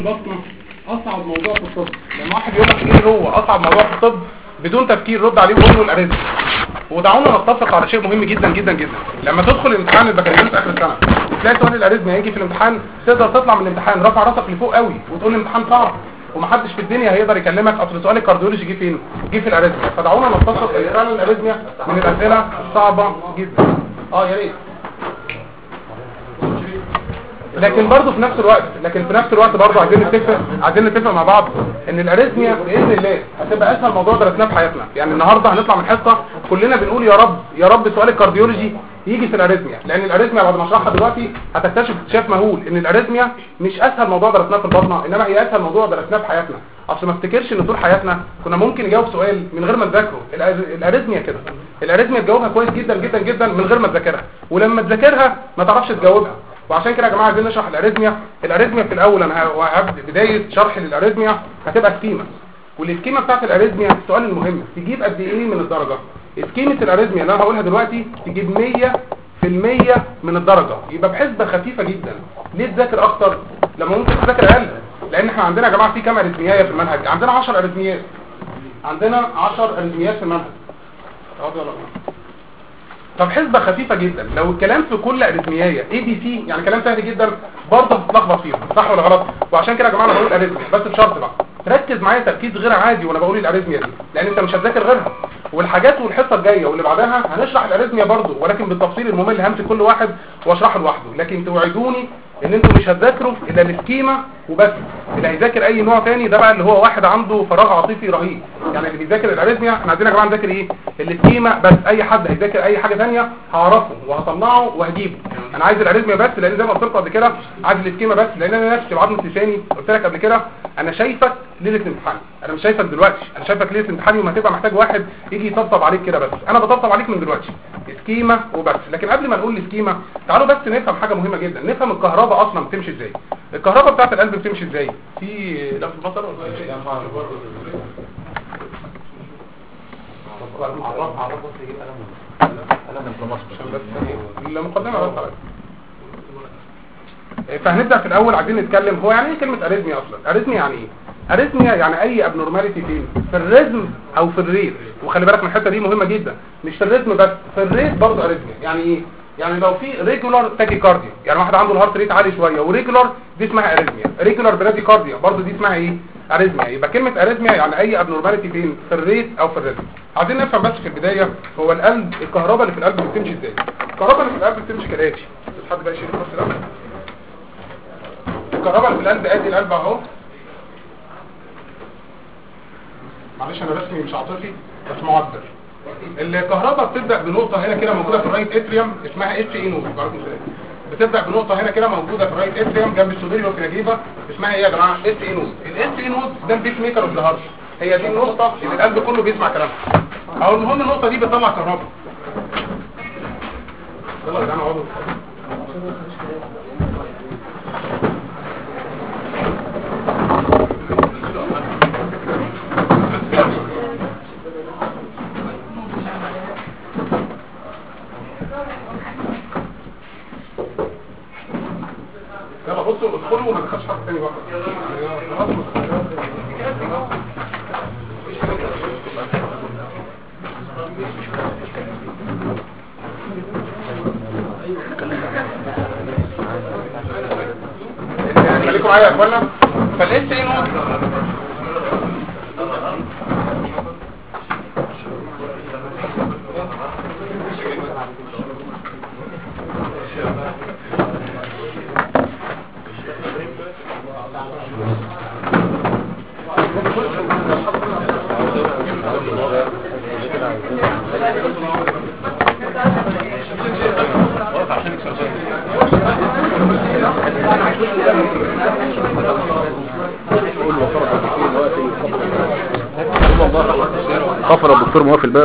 بطنه اصعب موضوع في الطب. لما واحد يقول لك ايه هو اصعب موضوع في الطب بدون تفكير رد عليه وقول له الاريزم. ودعونا نتفق على شيء مهم جدا جدا جدا. لما تدخل امتحان البكالوريوس اخر السنه وتلاقي سؤال الاريزم هيجي في الامتحان، تقدر تطلع من الامتحان رافع راسك لفوق قوي وتقول الامتحان صعب ومحدش في الدنيا هيقدر يكلمك اصل سؤال الكارديولوجي جه فين؟ جه في الاريزم. فدعونا نتفق ان فعلا الاريزم من الاسئله الصعبه جدا. يا ريت. لكن برضه في نفس الوقت برضه عايزين نتفق مع بعض ان الاريزميا باذن الله هتبقى اسهل موضوع درسناه في حياتنا. يعني النهارده هنطلع من حصه كلنا بنقول يا رب سؤال الكارديولوجي يجي في الاريزميا، لان الاريزميا بعد ما اشرحها دلوقتي هتكتشف اكتشاف مهول ان الاريزميا مش اسهل موضوع درسناه في البطنه، انما هي اسهل موضوع درسناه في حياتنا. اصل ما افتكرش ان طول حياتنا كنا ممكن نجاوب سؤال من غير ما نذاكره. الاريزميا كده، الاريزميا تجاوبها كويس جدا جدا جدا من غير ما تذاكرها، ولما تذاكرها ما تعرفش تجاوبها. وعشان كده يا جماعه عايزين نشرح الاريزميا في الاول. انا هبدا بدايه شرح للاريزميا هتبقى سكيما، والسكيما بتاعت الاريزميا السؤال المهم تجيب قد ايه من الدرجه. سكيمه الاريزميا اللي انا هقولها دلوقتي تجيب 100% من الدرجه، يبقى بحسبه خفيفه جدا. ليه تذاكر اكتر لما ممكن تذاكر اقل؟ لان احنا عندنا يا جماعه في كام اريزميا في المنهج؟ عندنا 10 اريزميات. في المنهج. طب حسبة خفيفة جدا. لو الكلام في كل اريثميايه اي بي سي يعني كلام سهل جدا، برضه بتتلخبط فيهم، صح ولا غلط؟ وعشان كده يا جماعه انا بقول اريثميا بس بشرط بقى ركز معايا تركيز غير عادي وانا بقول الاريثميا دي، لان انت مش هتذاكر غيرها. والحاجات والحصه الجايه واللي بعدها هنشرح الاريثميا برضه، ولكن بالتفصيل الممل همسك كل واحد واشرحه لوحده. لكن توعدوني ان انتوا مش هتذاكروا الا السكيما وبس. اللي هيذاكر اي نوع تاني ده بقى اللي هو واحد عنده فراغ عاطفي رهيب. يعني اللي بيذاكر الاريثميا احنا عايزين يا جماعه نذاكر ايه؟ السكيما بس. اي حد هيذاكر اي حاجه ثانيه هعرفه وهطلعه وهجيبه. انا عايز الاريثميا بس، لان زي ما قلت لكم قبل كده عايز السكيما بس، لان انا نفسي بعضمه لساني قلت لك قبل كده انا شايفك ليله الامتحان، انا مش شايفك دلوقتي، انا شايفك ليله الامتحان وما تبقى محتاج واحد يجي يطبطب عليك كده بس. انا بطبطب عليك من دلوقتي سكيما وبس. لكن قبل ما نقول السكيما تعالوا بس نفهم حاجه مهمه جدا، نفهم الكهرباء اصلا بتمشي ازاي. الكهرباء بتاعت القلب بتمشي ازاي؟ في لف البصر ولا شيء؟ فهنبدأ في الأول. عايزين نتكلم هو يعني ايه كلمة اريثميا أصلا؟ اريثميا يعني ايه؟ اريثميا يعني أي ابنورماليتي فين؟ في الريزم أو في الريت. وخلي بالك من الحتة دي مهمة جدا، مش في الريزم بس، في الريت برضه اريثميا. يعني ايه؟ يعني لو في ريجولار تاكيكارديا، يعني واحد عنده الهارت ريت عالي شوية وريجولار، دي اسمها اريثميا. ريجولار براديكارديا برضه دي اسمها ايه؟ اريثميا. يبقى كلمة اريثميا يعني أي ابنورماليتي فين؟ في الريت أو في الريزم. عايزين نفهم بس في البداية هو القلب الكهرباء اللي في القلب بتمشي ازاي؟ الكهرباء اللي في القلب بتمشي كالآتي. بس حد بقى يشيل الكرسي ده. الكهرباء اللي في القلب ادي القلب اهو. معلش انا رسمي مش عاطفي بس معبر. الكهرباء بتبدا بنقطه هنا كده موجوده في الرايت اتريوم اسمها اتش اي نود. بتبدا بنقطه هنا كده موجوده في الرايت اتريوم جنب السوبيريور كلاجيفا اسمها ايه يا جماعه؟ اتش اي نود. الاتش اي نود ده البيس ميكر اوف ذا هارت. هي دي النقطه اللي القلب كله بيسمع كلامها. او المهم النقطه دي بتطلع كهرباء. يلا ده انا عضو. يلا بصوا ادخلوا وما تخافش حد تاني بقى. خليكم معايا يا اخوانا. فالاتش اي نود خفر الدكتور موافق الباب.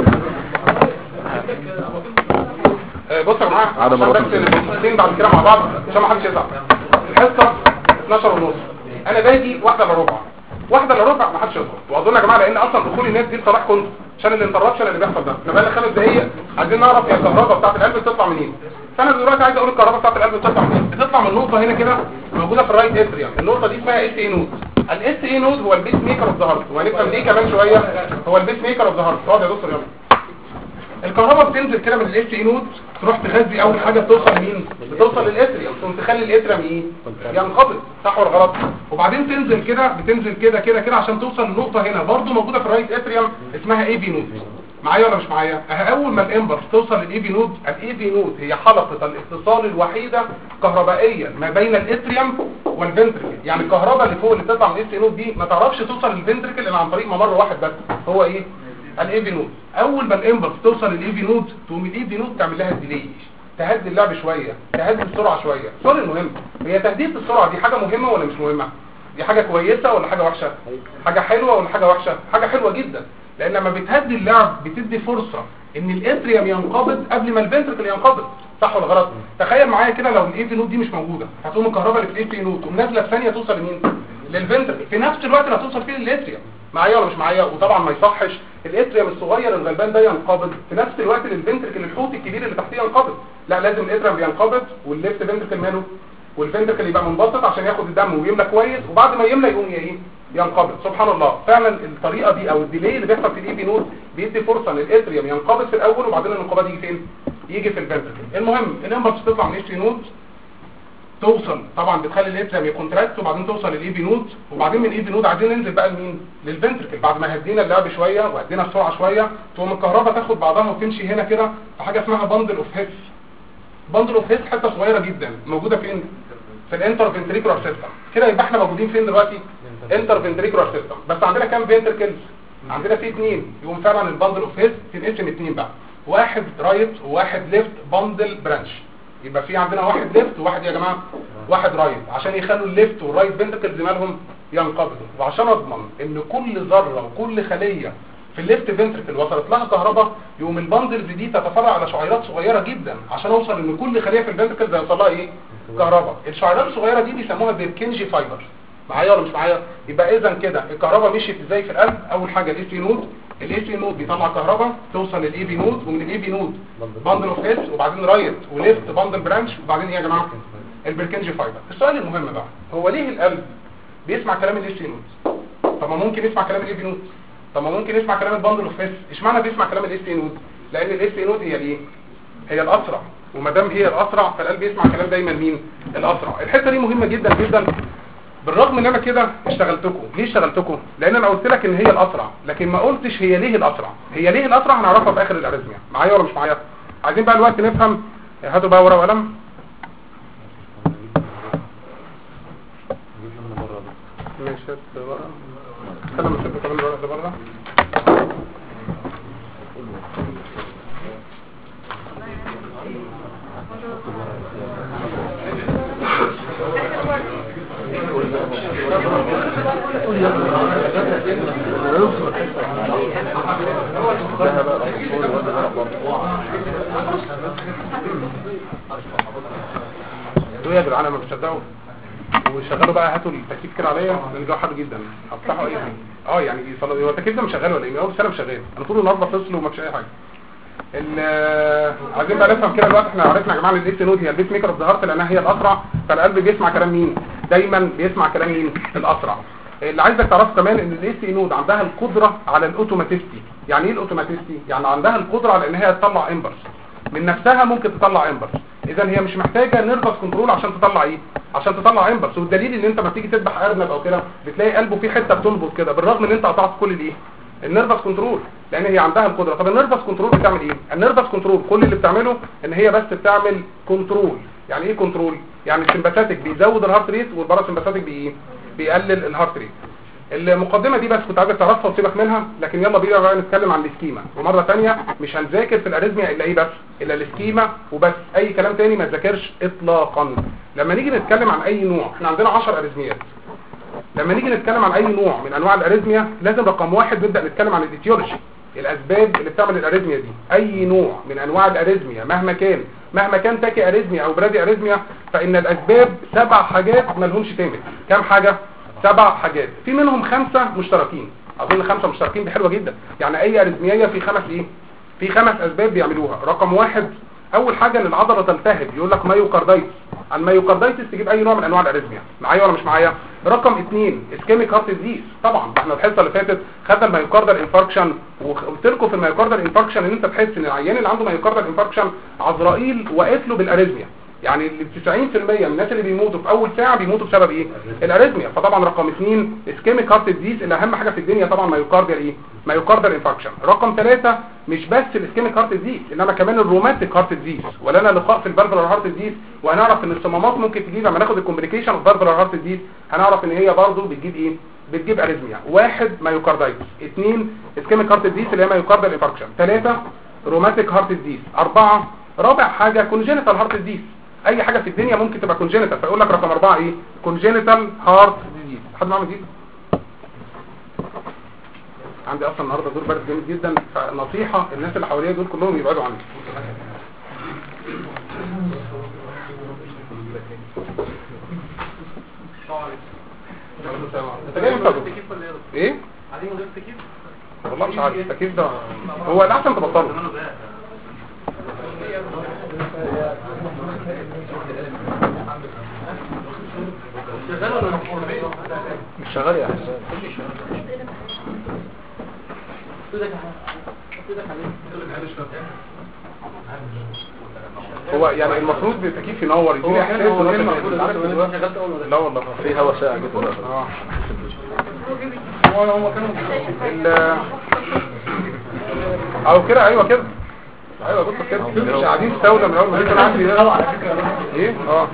بصوا يا جماعه بس الحصتين بعد كده مع بعض عشان ما حدش يزعل. الحصه 12:30 انا باجي 1:15 ما حدش يزعل. واظن يا جماعه لان اصلا دخول الناس دي بصراحه كنت عشان الانتربشن اللي بيحصل ده. احنا بقى لنا 5 دقايق عايزين نعرف هي الكهرباء بتاعت القلب بتطلع منين. فانا دلوقتي عايز اقول الكهرباء بتاعت القلب بتطلع منين؟ بتطلع من نقطه هنا كده موجوده في الرايت اتريوم. النقطه دي اسمها اس اي نود. الاس اي نود هو البيس ميكر اوف ذا هارت، وهنفهم ليه كمان شويه. هو البيس ميكر اوف ذا هارت. اقعد يا دكتور يلا. الكهرباء بتنزل كده من الاس اي نود، تروح تغذي اول حاجه بتوصل لمين؟ بتوصل للاتريوم، ثم تخلي الاتريوم ايه؟ ينقبض، صح ولا غلط؟ وبعدين تنزل كده، بتنزل كده كده كده عشان توصل للنقطه هنا برضو موجوده في الرايت اتريوم اسمها اي في نود. معايا ولا مش معايا؟ اول ما الامبلس توصل للاي في نود، الاي في نود هي حلقه الاتصال الوحيده كهربائيا ما بين الاتريوم والفنتركل. يعني الكهرباء اللي فوق اللي بتطلع من الاس اي نود دي ما تعرفش توصل للفنتركل الا عن طريق ممر واحد بس، هو ايه؟ الاي في نود. اول ما الامبلس توصل للاي في نود، تقوم الاي في نود تعمل لها ديلي، تهدي اللعب شويه، تهدي السرعه شويه. السؤال المهم، هي تهديد السرعه دي حاجه مهمه ولا مش مهمه؟ دي حاجه كويسه ولا حاجه وحشه؟ حاجه حلوه ولا حاجه وحشه؟ حاجه حلوه جدا، لان لما بتهدي اللعب بتدي فرصه ان الاتريوم ينقبض قبل ما الفنتركل ينقبض، صح ولا غلط؟ تخيل معايا كده لو الاي في نود دي مش موجوده، هتقوم الكهرباء اللي في الاي في نود تقوم نازله في ثانيه توصل لمين؟ للفنتركل، في نفس الوقت اللي هتوصل فيه للاتريوم. معايا ولا مش معايا؟ وطبعا ما يصحش الاتريوم الصغير الغلبان ده ينقبض في نفس الوقت اللي الفنتركل الحوت الكبير اللي تحتيه ينقبض. لا، لازم الاتريوم ينقبض والليفت فنتركل ماله، والفنتركل يبقى منبسط عشان ياخد الدم ويملى كويس، وبعد ما يملى يقوم ايه؟ ينقبض. سبحان الله، فعلا الطريقه دي او الديلي اللي بيحصل في الاي في نود بيدي فرصه للاتريوم ينقبض في الاول، وبعدين الانقباض يجي فين؟ يجي في الفنتركل. المهم الامبلس تطلع من الاي في نود، توصل طبعا بتخلي الاتريوم يكونتراكت، وبعدين توصل للاي في نود، وبعدين من الاي في نود عايزين ننزل بقى لمين؟ للفنتركل. بعد ما هدينا اللعب شويه وهدينا السرعه شويه، تقوم الكهرباء تاخد بعضها وتمشي هنا كده في حاجه اسمها باندل اوف هيس. باندل اوف هيس حته صغيره جدا موجوده فين؟ في الانتر فنتريكولار سيستم. كده يبقى احنا موجودين فين دلوقتي؟ انتر فنتريكولار سيستم. بس عندنا كام فنتركلز؟ عندنا في 2. يقوم فعلا الباندل اوف هيس تنقسم 2 بقى، واحد رايت وواحد ليفت باندل برانش. يبقى في عندنا واحد ليفت وواحد يا جماعه واحد رايت، عشان يخلوا الليفت والرايت فنتركلز مالهم ينقبضوا، وعشان اضمن ان كل ذره وكل خليه في الليفت فنتركل وصلت لها كهرباء، يقوم الباندلز دي تتفرع على شعيرات صغيره جدا عشان اوصل ان كل خليه في الفنتركل هيوصل لها ايه؟ كهرباء. الشعيرات الصغيره دي بيسموها بيركنجي فايبر. معايا ولا مش معايا؟ يبقى اذا كده الكهرباء مشيت ازاي في القلب؟ اول حاجه الاي في نود، الاي في نود بيطلع كهرباء توصل للاي في نود، ومن الاي في نود باندل اوف هيس، وبعدين رايت وليفت باندل برانش، وبعدين ايه يا جماعه؟ البركنجي فايبر. السؤال المهم بقى، هو ليه القلب بيسمع كلام الاي في نود؟ طب ما ممكن يسمع كلام الاي في نود، طب ما ممكن يسمع كلام الباندل اوف هيس. اشمعنى بيسمع كلام الاي في نود؟ لان الاي في نود هي الايه؟ هي الاسرع، وما دام هي الاسرع فالقلب يسمع كلام دايما مين؟ الاسرع. الحته دي مهمه جدا جدا، بالرغم ان انا كده اشتغلتكم. ليه اشتغلتكم؟ لان انا قلت لك ان هي الاسرع، لكن ما قلتش هي ليه الاسرع. هي ليه الاسرع هنعرفها في اخر الاريثميا. معايا ولا مش معايا؟ عايزين بقى الوقت نفهم. هاتوا بقى ورقه وقلم. ماشي، هات ورقه. خلينا نشوف كمان الورقه ده بره. يا جدعان ما بتصدقوا وشغلوا بقى، هاتوا التكييف كده عليا لان الجو حر جدا. افتحوا اي حاجه. يعني هو التكييف ده مش شغال ولا ايه؟ هو بس شغال، انا طول النهار بفصل وما فيش اي حاجه. عايزين بقى نفهم كده دلوقتي. احنا عرفنا يا جماعه ان الاس نود هي البيس ميكر اوف ذا هارت لانها هي الاسرع، فالقلب بيسمع كلام مين؟ دايما بيسمع كلام مين؟ الاسرع. اللي عايزك تعرفه كمان ان الاس نود عندها القدره على الاوتوماتيستي. يعني ايه الاوتوماتيستي؟ يعني عندها القدره على ان هي تطلع امبلس من نفسها، ممكن تطلع امبلس. اذا هي مش محتاجه نيرفس كنترول عشان تطلع ايه؟ عشان تطلع امبلس. والدليل ان انت لما تيجي تذبح ارنب او كده بتلاقي قلبه فيه حته بتنبض كده، بالرغم ان انت قطعت كل الايه؟ النيرفس كنترول، لان هي عندها القدره. طب النيرفس كنترول بتعمل ايه؟ النيرفس كنترول كل اللي بتعمله ان هي بس بتعمل كنترول. يعني ايه كنترول؟ يعني السمباثيك بيزود الهارت ريت، والباراسمباثيك بيقلل الهارت ريت. المقدمه دي بس كنت عايزك تعرفها وسيبك منها، لكن يلا بينا بقى نتكلم عن الاسكيما. ومره ثانيه مش هنذاكر في الاريثميا الا ايه بس؟ الا الاسكيما وبس. اي كلام تاني ما تذاكرش اطلاقا. لما نيجي نتكلم عن اي نوع، احنا عندنا 10 اريثميات. لما نيجي نتكلم عن اي نوع من انواع الاريثميا لازم رقم 1 نبدا نتكلم عن الايتيولوجي، الاسباب اللي بتعمل الاريثميا دي. اي نوع من انواع الاريثميا مهما كان تاكي اريثميا او برادي اريثميا، فان الاسباب 7 حاجات ما لهمش تامل. كام حاجه؟ 7 حاجات. في منهم 5 مشتركين. اظن 5 مشتركين دي حلوه جدا. يعني اي اريثميا في 5 ايه؟ في 5 اسباب بيعملوها. رقم 1 اول حاجه ان العضله تلتهب يقول لك مايوكاردايتس. المايوكاردايتس تجيب اي نوع من انواع الاريثميا. معايا ولا مش معايا؟ رقم 2 اسكيميك هارت ديزيز. طبعا احنا الحصه اللي فاتت خدنا المايوكاردال انفاركشن، وقلت لكم في المايوكاردال انفاركشن ان انت تحس ان العيان اللي عنده مايوكاردال انفاركشن عزرائيل واقف له بالاريثميا. يعني 90% من الناس اللي بيموتوا في اول ساعه بيموتوا بسبب ايه؟ الاريثميا. فطبعا رقم 2 اسكيميك هارت ديزيز، اللي اهم حاجه في الدنيا طبعا مايوكاردال ايه؟ مايوكاردال انفاركشن. رقم 3 مش بس الاسكيميك هارت ديزيز انما كمان الروماتيك هارت ديزيز، ولنا لقاء في الفالفولار هارت ديزيز وهنعرف ان الصمامات ممكن تجيب لما ناخد الكومبليكيشن اوف فالفولار هارت ديزيز هنعرف ان هي برضه بتجيب ايه؟ بتجيب اريثميا. 1 مايوكاردايتس، 2 اسكيميك هارت ديزيز اللي هي مايوكاردال انفاركشن، 3 روماتيك هارت ديزيز، 4 رابع حاجه كونجينيتال هارت ديزيز. اي حاجه في الدنيا ممكن تبقى كونجينيتال، فيقول لك رقم 4 ايه؟ كونجينيتال هارت ديزيز. حد معاه مزيد؟ عندي اصلا النهارده دور برد جامد جدا، فنصيحه الناس اللي حواليا دول كلهم يبعدوا عني. انت جاي امتى؟ ايه؟ قاعدين من غير تكييف؟ والله مش عارف التكييف ده هو الاحسن تبطله. مش شغال يا حسين. هو يعني المفروض التكييف ينور يديني احساس لا والله في هوا ساقع جدا. هو كانوا او كده. ايوه كده، ايوه بص كده مش قاعدين استولى من اول ما كان عندي ده ايه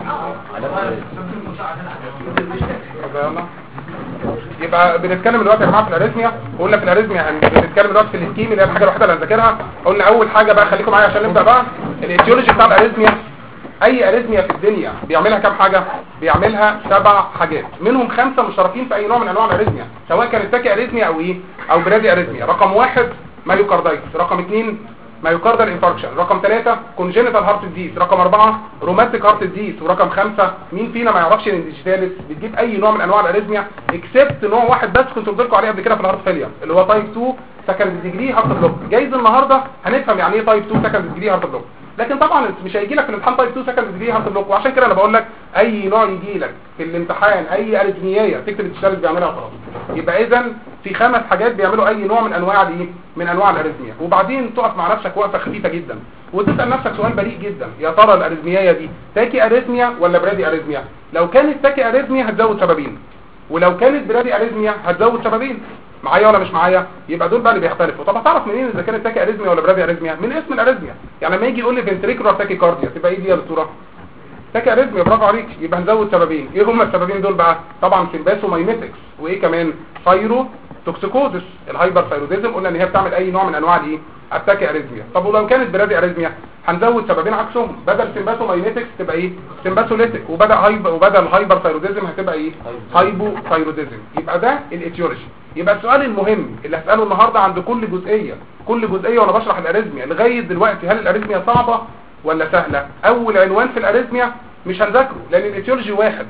يبقى بنتكلم دلوقتي يا جماعه في الاريثميا. قلنا في الاريثميا هنتكلم دلوقتي في الاسكيم اللي هي الحاجه الوحيده اللي هنذاكرها. قلنا اول حاجه بقى خليكم معايا عشان نبدا بقى الايتيولوجي بتاع الاريثميا. اي اريثميا في الدنيا بيعملها كام حاجه؟ بيعملها 7 حاجات، منهم 5 مشتركين في اي نوع من انواع الاريثميا سواء كانت تاكي اريثميا او ايه او برادي اريثميا. رقم 1 مايوكاردايتس، رقم 2 مايوكاردال انفاركشن، رقم 3 كونجينيتال هارت ديزيز، رقم 4 روماتيك هارت ديزيز، ورقم 5 مين فينا ما يعرفش ان الديجيتاليس بتجيب اي نوع من انواع الاريثميا اكسبت نوع واحد بس كنت قلت لكم عليه قبل كده في الهارت فيلير اللي هو تايب 2 سكند ديجري هارت بلوك. جايز النهارده هنفهم يعني ايه تايب 2 سكند ديجري هارت بلوك، لكن طبعا مش هيجي لك في الامتحان تايب 2 سكند ديجري هارت بلوك. وعشان كده انا بقول لك اي نوع يجي لك في الامتحان اي اريثميا تكتب الديجيتاليس بيعملها خلاص. يبقى اذا في 5 حاجات بيعملوا اي نوع من انواع الايه من انواع الاريثميا. وبعدين تقف مع نفسك وقفه خفيفه جدا وتسال نفسك سؤال بريء جدا، يا ترى الاريثميا دي تاكي اريثميا ولا برادي اريثميا؟ لو كانت تاكي اريثميا هتزود سببين، ولو كانت برادي اريثميا هتزود سببين. معايا ولا مش معايا؟ يبقى دول بقى اللي بيختلفوا. طب هتعرف منين اذا كانت تاكي اريثميا ولا برادي اريثميا؟ من اسم الاريثميا. يعني لما يجي يقول لي فنتريكولار تاكي كارديا تبقى ايه دي يا دكتوره؟ تاكي اريثميا. برافو عليك. يبقى هنزود سببين. ايه هم السببين دول بقى؟ طبعا سيمباسومايميتكس، وايه كمان؟ ثايرو توكسيكوزس. الهايبر ثايروديزم قلنا ان هي بتعمل اي نوع من انواع الايه التاكي اريثميا. طب ولو كانت برادي اريثميا هنزود سببين عكسهم، بدل سيمباسومايميتكس تبقى ايه؟ سيمباسوليتيك، وبدل هايبر ثايروديزم هتبقى ايه؟ هايبو ثايروديزم. يبقى ده الايتيولوجي. يبقى السؤال المهم اللي هساله النهارده عند كل جزئيه وانا بشرح الاريثميا لغايه دلوقتي، هل الاريثميا صعبه ولا سهله؟ اول عنوان في الاريثميا مش هنذاكره لان الايتيولوجي واحد،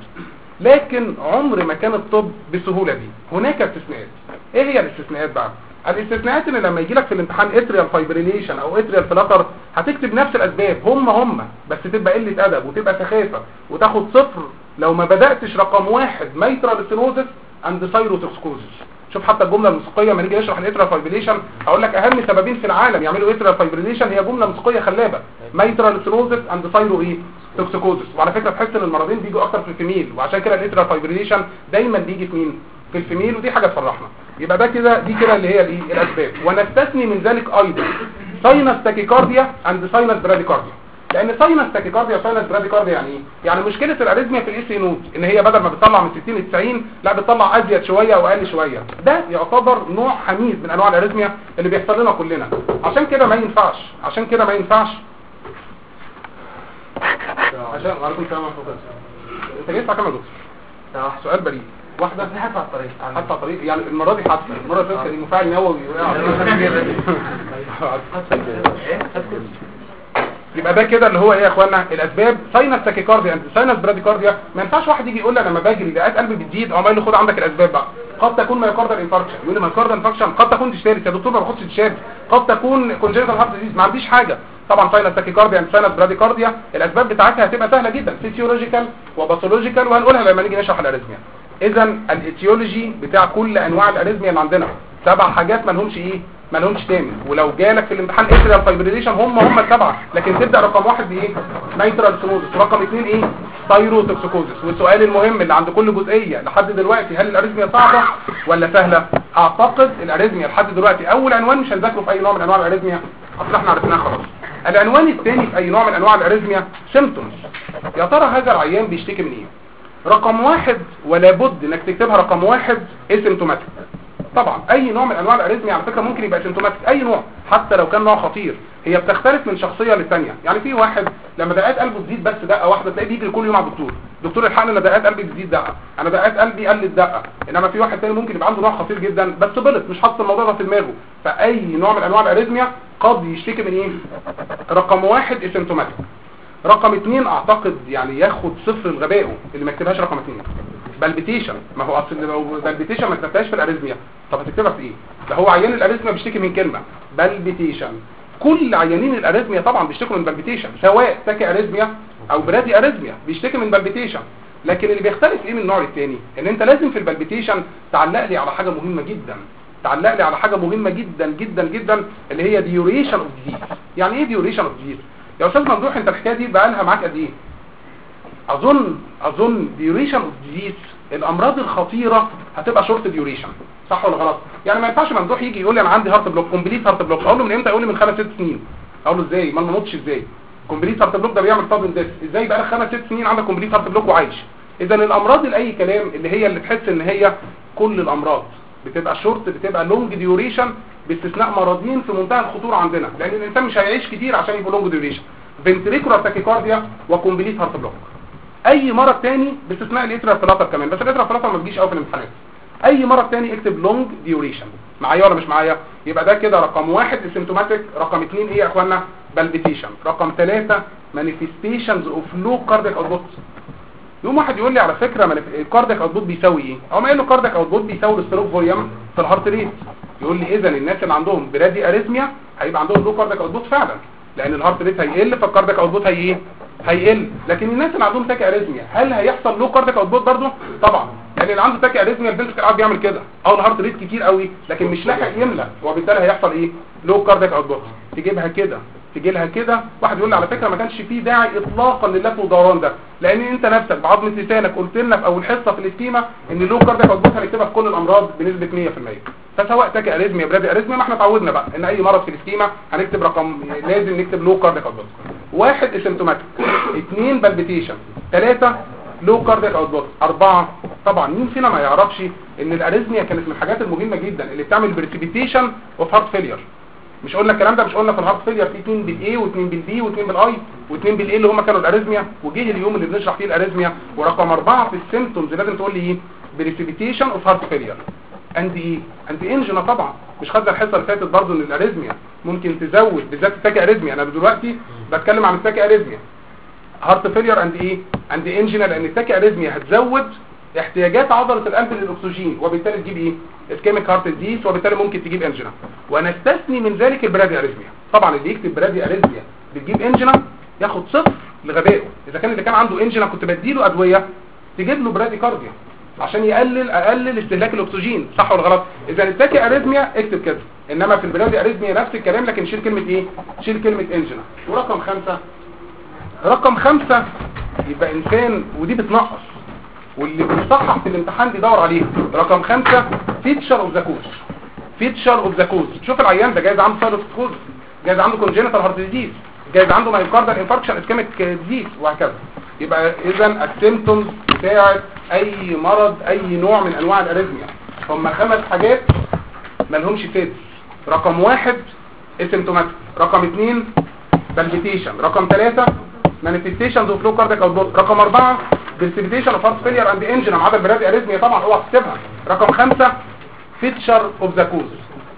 لكن عمر ما كان الطب بالسهوله دي. هناك استثناءات. ايه هي الاستثناءات بقى؟ الاستثناءات ان لما يجي لك في الامتحان اتريال فايبريليشن او اتريال فلاتر هتكتب نفس الاسباب هم بس تبقى قله ادب وتبقى سخافه وتاخد 0 لو ما بداتش رقم 1 ميترال ستينوزس اند ثايروتوكسيكوزس. شوف حتى الجمله الموسيقيه لما نيجي نشرح الاتريال فايبريليشن هقول لك اهم سببين في العالم يعملوا اتريال فايبريليشن، هي جمله موسيقيه خلابه، ميترال ستينوزس اند ثايرو ايه توكسيكوزس. وعلى فكره تحس ان المرضين بيجوا اكتر في الفيميل، وعشان كده الاتريال فايبريليشن دايما بيجي في مين؟ في الفيميل، ودي حاجه تفرحنا. يبقى ده كده دي كده اللي هي الايه الاسباب. ونستثني من ذلك ايضا ساينس تاكيكارديا اند ساينس براديكارديا. لان ساينس تاكيكارديا وساينس براديكارديا يعني ايه؟ يعني مشكله الاريثميا في الاي سي نود ان هي بدل ما بتطلع من 60 ل 90 لا بتطلع ازيد شويه او اقل شويه. ده يعتبر نوع حميد من انواع الاريثميا اللي بيحصل لنا كلنا. عشان كده ما ينفعش عشان وعليكم السلام ورحمه الله. انت جاي الساعه كام يا دكتور؟ سؤال بريء. واحده في حادثه على الطريق. حادثه على الطريق، يعني المره دي حادثه، المره اللي فاتت كان مفاعل نووي وقع. يبقى ده كده اللي هو ايه يا اخوانا الاسباب. ساينس تاكيكارديا انت ساينس براديكارديا. ما ينفعش واحد يجي يقول لي انا لما بجري دقات قلبي بتزيد او ما يقول خد عندك الاسباب بقى. قد تكون مايوكاردال انفاركشن، يقول لي مايوكاردال انفاركشن، قد تكون ديشتاريس يا دكتور ما باخدش ديشتاريس، قد تكون كونجنتال هارت ديزيز، ما عنديش حاجه. طبعا ساينس تاكيكارديا ساينس براديكارديا الاسباب بتاعتها هتبقى سهله جدا، فيسيولوجيكال وباثولوجيكال، وهنقولها لما نيجي نشرح الاريزميا. اذا الايتيولوجي بتاع كل انواع الاريزميا اللي عندنا 7 حاجات ما لهمش ايه، ما لهمش تاني. ولو جالك في الامتحان اتريال فايبريليشن هم السبعه، لكن تبدا رقم 1 بايه؟ نيترال سينوزس، رقم 2 ايه؟ ثايروتوكسيكوزس. والسؤال المهم اللي عند كل جزئيه لحد دلوقتي، هل الاريزميا صعبه ولا سهله؟ اعتقد الاريزميا لحد دلوقتي اول عنوان مش هنذاكره في اي نوع من انواع الاريزميا، اصل احنا عرفناها خلاص. العنوان الثاني في اي نوع من انواع الاريزميا سيمبتومز. يا ترى هذا العيان بيشتكي من ايه؟ رقم 1 ولا بد انك تكتبها رقم 1 اسيمتوماتيك. طبعا اي نوع من انواع الاريزميا على فكره ممكن يبقى سيمتوماتيك، اي نوع حتى لو كان نوع خطير. هي بتختلف من شخصيه للثانيه. يعني في واحد لما دقات قلبه تزيد بس دقه واحده تلاقيه بيجري كل يوم على الدكتور، دكتور الحقني انا دقات قلبي بتزيد دقه، انا دقات قلبي قلت دقه. انما في واحد ثاني ممكن يبقى عنده نوع خطير جدا بس بلط مش حاطط الموضوع ده في دماغه. فاي نوع من انواع الاريزميا قد يشتكي من ايه؟ رقم 1 اسيمتوماتيك. رقم 2 اعتقد يعني ياخد صفر لغبائه اللي ما يكتبهاش رقم 2 بالبيتيشن. ما هو اصل لو بالبيتيشن ما كتبتهاش في الاريزميا طب هتكتبها في ايه؟ ده هو عيان الاريزميا بيشتكي من كلمه بالبيتيشن. كل عيانين الاريزميا طبعا بيشتكوا من بالبيتيشن، سواء تاكي اريزميا او برادي اريزميا بيشتكي من بالبيتيشن. لكن اللي بيختلف ايه من النوع الثاني؟ ان انت لازم في البالبيتيشن تعلق لي على حاجه مهمه جدا، تعلق لي على حاجه مهمه جدا جدا جدا اللي هي ديوريشن اوف ديزيز. يعني ايه ديوريشن اوف ديزيز يا استاذ ممدوح؟ انت الحكايه دي بقى لها معاك قد ايه؟ اظن ديوريشن اوف ديزيز الامراض الخطيره هتبقى شورت ديوريشن، صح ولا غلط؟ يعني ما ينفعش ممدوح يجي يقول لي انا عندي هارت بلوك كومبليت هارت بلوك، اقول له من امتى؟ يقول لي من 5 6 سنين. اقول له ازاي؟ ما نموتش ازاي؟ كومبليت هارت بلوك ده بيعمل صدمه ديث، ازاي بقى لك 5 6 سنين عندك كومبليت هارت بلوك وعايش؟ اذا الامراض الاي كلام اللي هي اللي تحس ان هي كل الامراض بتبقى شورت، بتبقى لونج ديوريشن باستثناء مرضين في منتهى الخطوره عندنا، لان الانسان مش هيعيش كتير عشان يبقى لونج ديوريشن، فنتريكولار تاكيكارديا وكومبليت هارت بلوك. اي مرض تاني باستثناء الاتريال فلاتر كمان، بس الاتريال فلاتر ما بتجيش قوي في الامتحانات. اي مرض تاني اكتب لونج ديوريشن. معايا ولا مش معايا؟ يبقى ده كده رقم 1 اسيمتوماتيك، رقم 2 ايه يا اخوانا؟ بالبيتيشن، رقم 3 مانيفستيشنز اوف لو كاردياك اوتبوت. يوم واحد يقول لي على فكره الكاردياك اوتبوت بيساوي ايه؟ او ما قال له الكاردياك اوتبوت بيساوي الستروك فوليوم في الهارت ريت. يقول لي اذا الناس اللي عندهم برادي اريثميا هيبقى عندهم لو كاردياك اوتبوت فعلا، لان الهارت ريت هيقل فالكاردياك اوتبوت هيقل. لكن الناس اللي عندهم تاكي اريثميا هل هيحصل لو كاردياك اوتبوت برضه؟ طبعا، يعني اللي عنده تاكي اريثميا الفنتركل قاعد بيعمل كده او الهارت ريت كتير قوي لكن مش لاحق يملى، وبالتالي هيحصل ايه؟ لو كاردياك اوتبوت. تجيبها كده تجي لها كده. واحد يقول لي على فكره ما كانش فيه داعي اطلاقا للف ودوران ده، لان انت نفسك بعظمه لسانك قلت لنا في اول حصه في الاسكيما ان اللو كاردياك اوتبوت هنكتبها في كل الامراض بنسبه 100%. فسواء تاكي اريثميا برادي اريثميا ما احنا اتعودنا بقى ان اي مرض في الاسكيما هنكتب رقم، لازم نكتب لو كاردياك اوتبوت. 1 اسيمتوماتيك، 2 بالبيتيشن، 3 لو كاردياك اوتبوت، 4 طبعا مين فينا ما يعرفش ان الاريثميا كانت من الحاجات المهمه جدا اللي بتعمل بريسيبيتيشن اوف هارت فيلير. مش قلنا الكلام ده؟ مش قلنا في الهارت فيلير في 2 بالاي و2 بالبي و2 بالاي و2 بالاي اللي هم كانوا الاريثميا، وجه اليوم اللي بنشرح فيه الاريثميا. ورقم 4 في السيمبتومز لازم تقول لي ايه؟ بريسيبيتيشن اوف هارت فيلير اند ايه؟ اند انجنا. طبعا مش خدنا الحصه اللي فاتت برضه ان الاريثميا ممكن تزود بالذات التاكي اريثميا. انا دلوقتي بتكلم عن التاكي اريثميا هارت فيلير اند ايه؟ اند انجنا، لان التاكي اريثميا هتزود احتياجات عضله القلب للاكسجين وبالتالي تجيب ايه؟ اسكيميك هارت ديزيز وبالتالي ممكن تجيب انجنا. ونستثني من ذلك البرادي اريثميا. طبعا اللي يكتب برادي اريثميا بتجيب انجنا ياخد صفر لغبائه. اذا كان اللي كان عنده انجنا كنت بديله ادويه تجيب له برادي كارديا عشان اقلل استهلاك الاكسجين، صح ولا غلط؟ اذا التاكي اريثميا اكتب كده، انما في البرادي اريثميا نفس الكلام لكن شيل كلمه ايه؟ شيل كلمه انجنا. ورقم 5 رقم 5 يبقى انسان، ودي بتنقص واللي بيصحح في الامتحان بيدور عليها. رقم 5 فيتشر اوف ذا كوز. فيتشر اوف ذا كوز، شوف العيان ده جايز عنده سايروسكوز، جايز عنده كونجينيتال هارت ديزيز، جايز عنده مايوكاردال انفاركشن اسكيميك ديزيز وهكذا. يبقى اذا السيمبتومز بتاعه اي مرض اي نوع من انواع الاريثميا هم 5 حاجات ما لهمش فيتس. رقم 1 اسيمتوماتيك، رقم 2 بالبيتيشن، رقم 3 مانيفستيشنز اوف لو كاردياك اوتبوت، رقم 4 بريسيبيتيشن اوف هارت فيلير اند انجنا ما عدا البرادي اريثميا طبعا اوعى تكتبها، رقم 5 فيتشر اوف ذا كوز.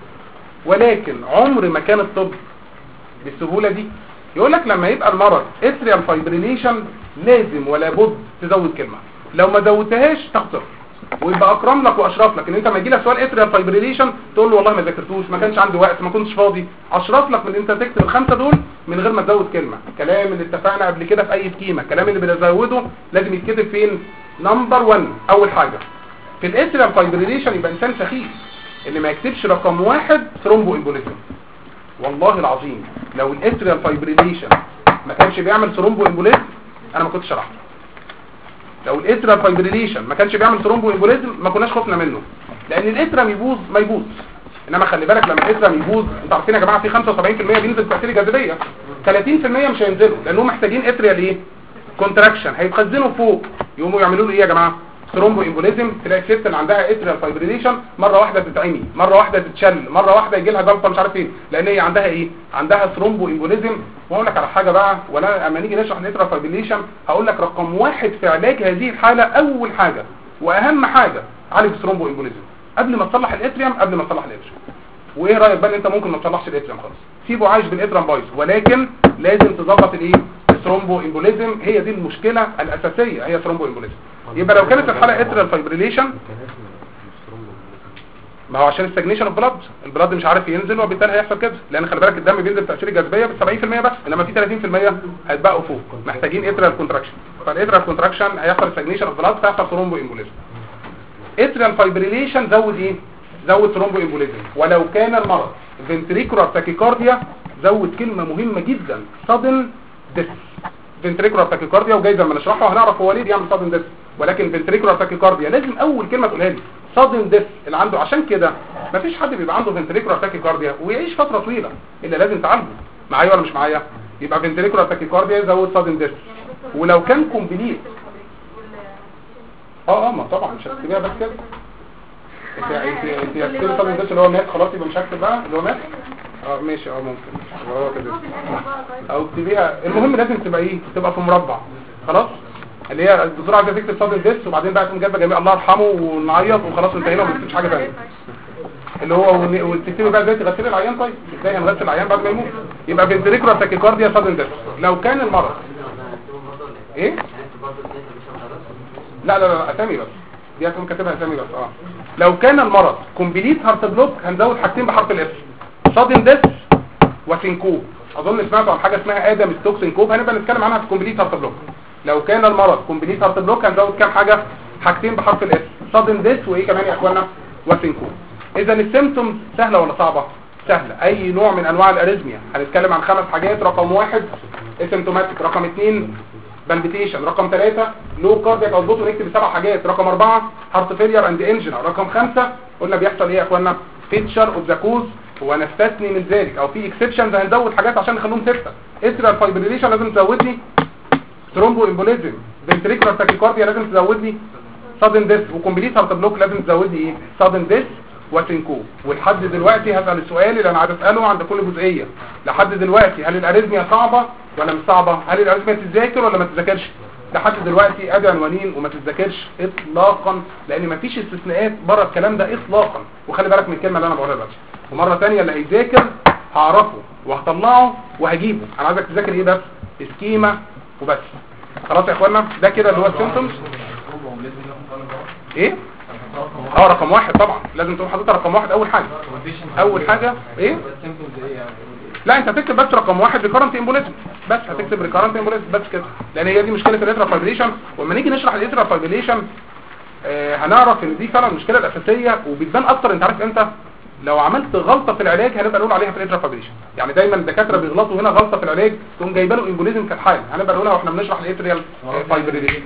ولكن عمر ما كان الطب بالسهوله دي يقول لك لما يبقى المرض اتريال فايبريليشن لازم ولا بد تزود كلمه، لو ما زودتهاش تخسر. ويبقى اكرم لك واشرف لك ان انت ما يجي لك سؤال اتريال فايبريليشن تقول له والله ما ذاكرتوش، ما كانش عندي وقت، ما كنتش فاضي. اشرف لك من ان انت تكتب الخمسه دول من غير ما تزود كلمه. الكلام اللي اتفقنا قبل كده في اي سكيمه، الكلام اللي بنزوده لازم يتكتب فين؟ نمبر 1 اول حاجه. في الاتريال فايبريليشن يبقى انسان سخيف اللي ما يكتبش رقم 1 ثرومبو امبوليزم. والله العظيم لو الاتريال فايبريليشن ما كانش بيعمل ثرومبو امبوليزم انا ما كنتش شرحته. لو الاتريال فايبريليشن ما كانش بيعمل ثرومبو امبوليزم ما كناش خفنا منه، لان الاتريال يبوظ ما يبوظ. انما خلي بالك لما الاتريال يبوظ، انتوا عارفين يا جماعه في 75% بينزل تاثير الجاذبيه، 30% مش هينزلوا لانهم محتاجين اتريال ايه؟ كونتراكشن، هيتخزنوا فوق، يقوموا يعملوا له ايه يا جماعه؟ ثرومبو امبوليزم. تلاقي الست اللي عندها اتريال فايبريليشن مره واحده تتعمي، مره واحده تتشل، مره واحده يجي لها جلطه مش عارف ايه، لان هي عندها ايه؟ عندها ثرومبو امبوليزم. واقول لك على حاجه بقى، ولا اما نيجي نشرح الاتريال فايبريليشن هقول لك رقم 1 في علاج هذه الحاله، اول حاجه واهم حاجه عالج الثرومبو امبوليزم قبل ما تصلح الاتريوم، قبل ما تصلح الاتريوم. وايه رايك بقى ان انت ممكن ما تصلحش الاتريوم خالص، سيبه عايش بالاتريوم بايظ، ولكن لازم تظبط الايه؟ الثرومبو امبوليزم. هي دي المشكله الاساسيه، هي ثرومبو امبوليزم. يبقى لو كانت الحاله اتريال فايبريليشن، ما هو عشان الستاجنيشن اوف البلاد مش عارف ينزل، وبالتالي هيحصل كده، لان خلي بالك الدم بينزل تاثير الجاذبيه ب 70% بس، انما في 30% هيتبقوا فوق محتاجين اتريال كونتراكشن. فالاتريال كونتراكشن هيحصل ستاجنيشن اوف بلاد فيحصل ثرومبو امبوليزم. اتريال فايبريليشن زود ايه؟ زود ثرومبو امبوليزم. ولو كان المرض فنتريكولار تاكيكارديا زود كلمه مهمه جدا، سادن ديث. فنتريكولار تاكيكارديا وجاي لما نشرحه هنعرف هو ليه بيعمل سادن ديث، ولكن فنتريكولار تاكيكارديا لازم اول كلمه تقولها لي سادن ديث اللي عنده. عشان كده مفيش حد بيبقى عنده فنتريكولار تاكيكارديا ويعيش فتره طويله الا لازم تعالجه. معايا ولا مش معايا؟ يبقى فنتريكولار تاكيكارديا يزود سادن ديث. ولو كان كومبليت ما طبعا مش هتكتبيها بس كده. انت هتكتبي سادن ديث اللي هو مات خلاص، يبقى مش هكتب بقى اللي هو مات. ماشي ممكن هو كده، او اكتبيها. المهم لازم تبقى ايه؟ تبقى في مربع خلاص، اللي هي الدكتور عايزه تكتب سادن ديث وبعدين بقى تقوم جايبه جميع الله يرحمه ونعيط وخلاص انتهينا وما نكتبش حاجه ثانيه. اللي هو وتكتبي بقى ازاي تغسلي العيان. طيب ازاي هنغسل العيان بعد ما يموت؟ يبقى فنتريكولار تاكيكارديا سادن ديث. لو كان المرض ايه؟ لا اسامي بس، دي هتكون كاتبها اسامي بس. لو كان المرض كومبليت هارت بلوك هنزود حاجتين بحرف الاس، سادن ديث وسينكوب. اظن سمعتوا عن حاجه اسمها ادم ستوك سينكوب، هنبقى نتكلم عنها في كومبليت هارت بلوك. لو كان المرض كومبليت هارت بلوك هنزود كام حاجه؟ حاجتين بحرف الاس، سادن ديث وايه كمان يا اخوانا؟ وسينكوب. اذا السيمبتومز سهله ولا صعبه؟ سهله. اي نوع من انواع الاريزميا هنتكلم عن 5 حاجات. رقم 1 اسيمتوماتيك، رقم 2 بالبيتيشن، رقم 3 لو كاردياك اوتبوت ونكتب 7 حاجات، رقم 4 هارت فيلير اند انجن، رقم 5 قلنا بيحصل ايه يا اخوانا؟ فيتشر اوف ذا كوز ونستثني من ذلك، او في اكسبشنز هنزود حاجات عشان نخليهم 6. اتريال فايبريليشن لازم تزود لي ثرومبو امبوليزم، فنتريكولار تاكيكارديا لازم تزود لي سادن ديث، وكومبليت هارت بلوك لازم تزود لي ايه؟ سادن ديث وسينكوب. ولحد دلوقتي هسأل السؤال اللي انا عايز اساله عند كل جزئيه. لحد دلوقتي هل الاريزميا صعبه ولا مش صعبه؟ هل الاريزميا تتذاكر ولا ما تتذاكرش؟ لحد دلوقتي ادي عنوانين وما تتذاكرش اطلاقا، لان ما فيش استثناءات بره الكلام ده اطلاقا. وخلي بالك من الكلمه اللي انا بقولها دلوقتي. ومره ثانيه اللي هيذاكر هعرفه وهطلعه وهجيبه. انا عايزك تذاكر ايه بس؟ سكيما وبس. خلاص يا اخوانا، ده كده اللي هو السيمبتومز. ايه؟ رقم 1 طبعا لازم تقول حضرتك رقم 1 اول حاجه. اول حاجه ايه؟ لا انت هتكتب بس رقم 1 ريكارنت امبوليزم بس، هتكتب ريكارنت امبوليزم بس كده، لان هي دي مشكله الاتريال فايبريليشن. ولما نيجي نشرح الاتريال فايبريليشن هنعرف ان دي فعلا المشكله الاساسيه، وبتبان اكتر انت عارف امتى؟ لو عملت غلطه في العلاج هنبقى نقول عليها في الاتريال فايبريليشن. يعني دايما الدكاتره بيغلطوا هنا غلطه في العلاج تقوم جايبه له امبوليزم كالحال، هنبقى نقولها واحنا بنشرح الاتريال فايبريليشن.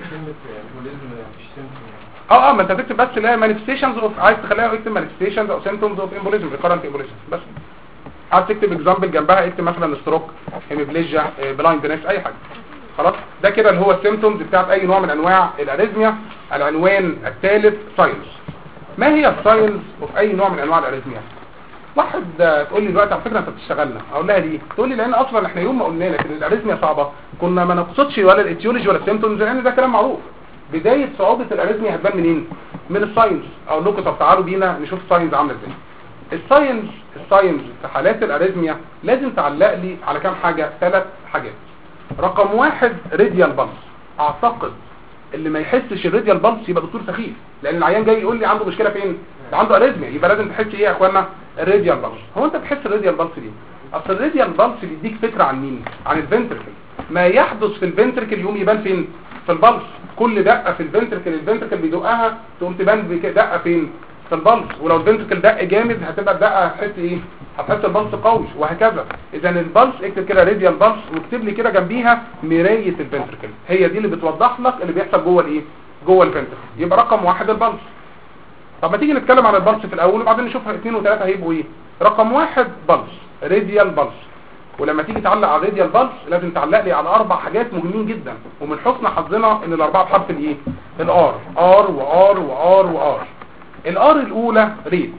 ما انت تكتب بس اللي هي مانيفستيشنز اوف، عايز تخليها اكتب مانيفستيشنز او سيمبتومز اوف امبوليزم ريكارنت امبوليزم بس. عايز تكتب اكزامبل جنبها اكتب مثلا ستروك، هيميبليجيا، بلايندنس، اي حاجه. خلاص ده كده اللي هو السيمبتومز بتاعت اي نوع من انواع الاريزميا. العنوان الثالث ساينز. ما هي الساينز اوف اي نوع من انواع الاريزميا؟ واحد تقول لي دلوقتي على فكره انت بتشتغلنا، اقول لها ليه؟ تقول لي لان اصلا احنا يوم ما قلنا لك ان الاريزميا صعبه كنا ما نقصدش ولا الايتيولوجي ولا السيمبتومز، لان ده كلام معروف. بدايه صعوبه الاريزميا هتبان منين؟ من الساينز. اقول لكم طب تعالوا بينا نشوف الساينز عامله ازاي. الساينز في حالات الاريزميا لازم تعلق لي على كام حاجه؟ 3 حاجات. رقم 1 راديال بالس. اعتقد اللي ما يحسش الراديال بالس يبقى دكتور سخيف، لان العيان جاي يقول لي عنده مشكله فين؟ عنده اريثميا، يبقى لازم تحس ايه يا اخوانا؟ الراديال بالس. هو انت بتحس الراديال بالس ليه؟ اصل الراديال بالس بيديك فكره عن مين؟ عن الفنتركل. ما يحدث في الفنتركل يقوم يبان فين؟ في البلس. كل دقه في الفنتركل بيدقها تقوم تبان دقه فين؟ في البلس. ولو الفنتركل دق جامد هتبقى الدقه هتحس ايه؟ هتحس البلس قوي، وهكذا. اذا البلس اكتب كده راديال بلس، واكتب لي كده جنبيها مرايه الفنتركل، هي دي اللي بتوضح لك اللي بيحصل جوه الايه؟ جوه الفنتركل. يبقى رقم 1 البلس. طب ما تيجي نتكلم عن البلس في الاول وبعدين نشوف 2 و3 هيبقوا ايه. رقم 1 بلس، راديال بلس. ولما تيجي تعلق على الراديال بلس لازم تعلق لي على 4 حاجات مهمين جدا، ومن حسن حظنا ان الاربعه بحرف الايه؟ الار. ار وار وار وار. الار الاولى ريت.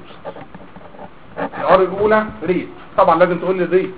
الار الاولى ريت، طبعا لازم تقول لي الريت.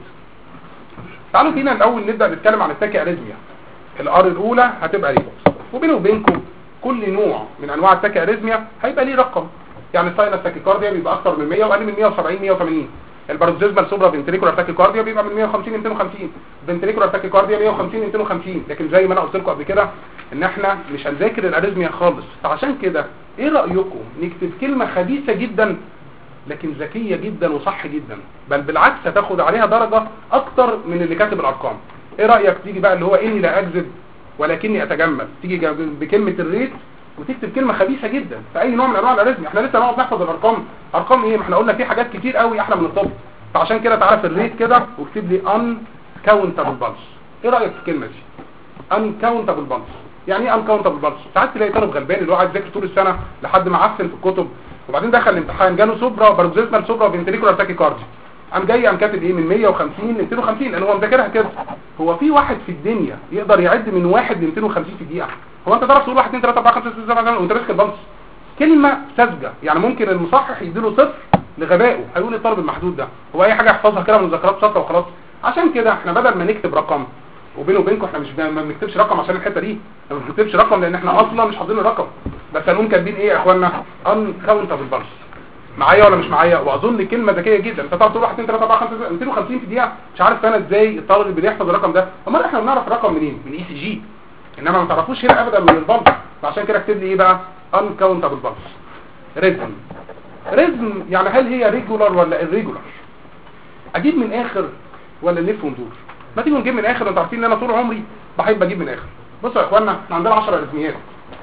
تعالوا فينا الاول نبدا نتكلم عن التاكي اريزميا. الار الاولى هتبقى ريت، وبيني وبينكم كل نوع من انواع التاكي اريزميا هيبقى ليه رقم. يعني الساينس تاكيكارديا بيبقى اكتر من 100 واقل من 170 180. الباروكسيزمال سوبرا فنتريكولار تاكيكارديا بيبقى من 150 ل 250. فنتريكولار تاكيكارديا 150 ل 250. لكن زي ما انا قلت لكم قبل كده ان احنا مش هنذاكر الاريزميا خالص، فعشان كده ايه رايكم نكتب كلمه خبيثه جدا لكن ذكيه جدا وصح جدا، بل بالعكس هتاخد عليها درجه اكتر من اللي كاتب الارقام. ايه رايك تيجي بقى اللي هو اني لا اكذب ولكني اتجمل، تيجي بكلمه الريت وتكتب كلمه خبيثه جدا في اي نوع من انواع الاريزميا. احنا لسه نقعد نحفظ الارقام. ارقام ايه؟ ما احنا قلنا في حاجات كتير قوي احلى من الطب. فعشان كده تعالى في الريت كده واكتب لي ان كاونتابل بالس. ايه رايك في الكلمه دي؟ ان كاونتابل بالس. يعني ايه ان كاونتابل بالس؟ ساعات تلاقي طالب غلبان اللي هو قاعد يذاكر طول السنه لحد ما عفن في الكتب، وبعدين دخل الامتحان جاله سوبرا باروكسيزمال سوبرا فنتريكولار تاكيكارديا، قام جاي قام كاتب ايه؟ من 150 ل 250، لان هو مذاكرها كده. هو في واحد في الدنيا يقدر يعد من 1 ل 250 في دقيقه؟ هو انت تعرف تقول 1 2 3 4 5 6 7 وانت ماسك البلس؟ كلمه ساذجه. يعني ممكن المصحح يديله 0 لغبائه، هيقول الطالب المحدود ده هو اي حاجه يحفظها كده من مذكرات سطر وخلاص. عشان كده احنا بدل ما نكتب رقم، وبينه وبينكم احنا مش ما بنكتبش رقم عشان الحته دي، ما بنكتبش رقم لان احنا اصلا مش حافظين الرقم، بس هنقوم كاتبين ايه يا اخوانا؟ ان كاونتابل بالس. معايا ولا مش معايا؟ واظن كلمه ذكيه جدا. انت تعرف تقول 1 2 3 4 5 250 في دقيقه؟ مش عارف انا ازاي الطالب اللي بيحفظ الرقم ده. امال احنا بنعرف الرقم منين؟ من اي سي جي، انما ما تعرفوش هنا ابدا من البلس. فعشان كده اكتب لي ايه بقى؟ ان كاونتابل بالس. ريزم. ريزم يعني هل هي ريجولار ولا irregular؟ اجيب من اخر ولا نلف وندور؟ ما تيجوا نجيب من اخر. انتوا عارفين ان انا طول عمري بحب اجيب من اخر. بصوا يا اخوانا، احنا عندنا 10 اريثميات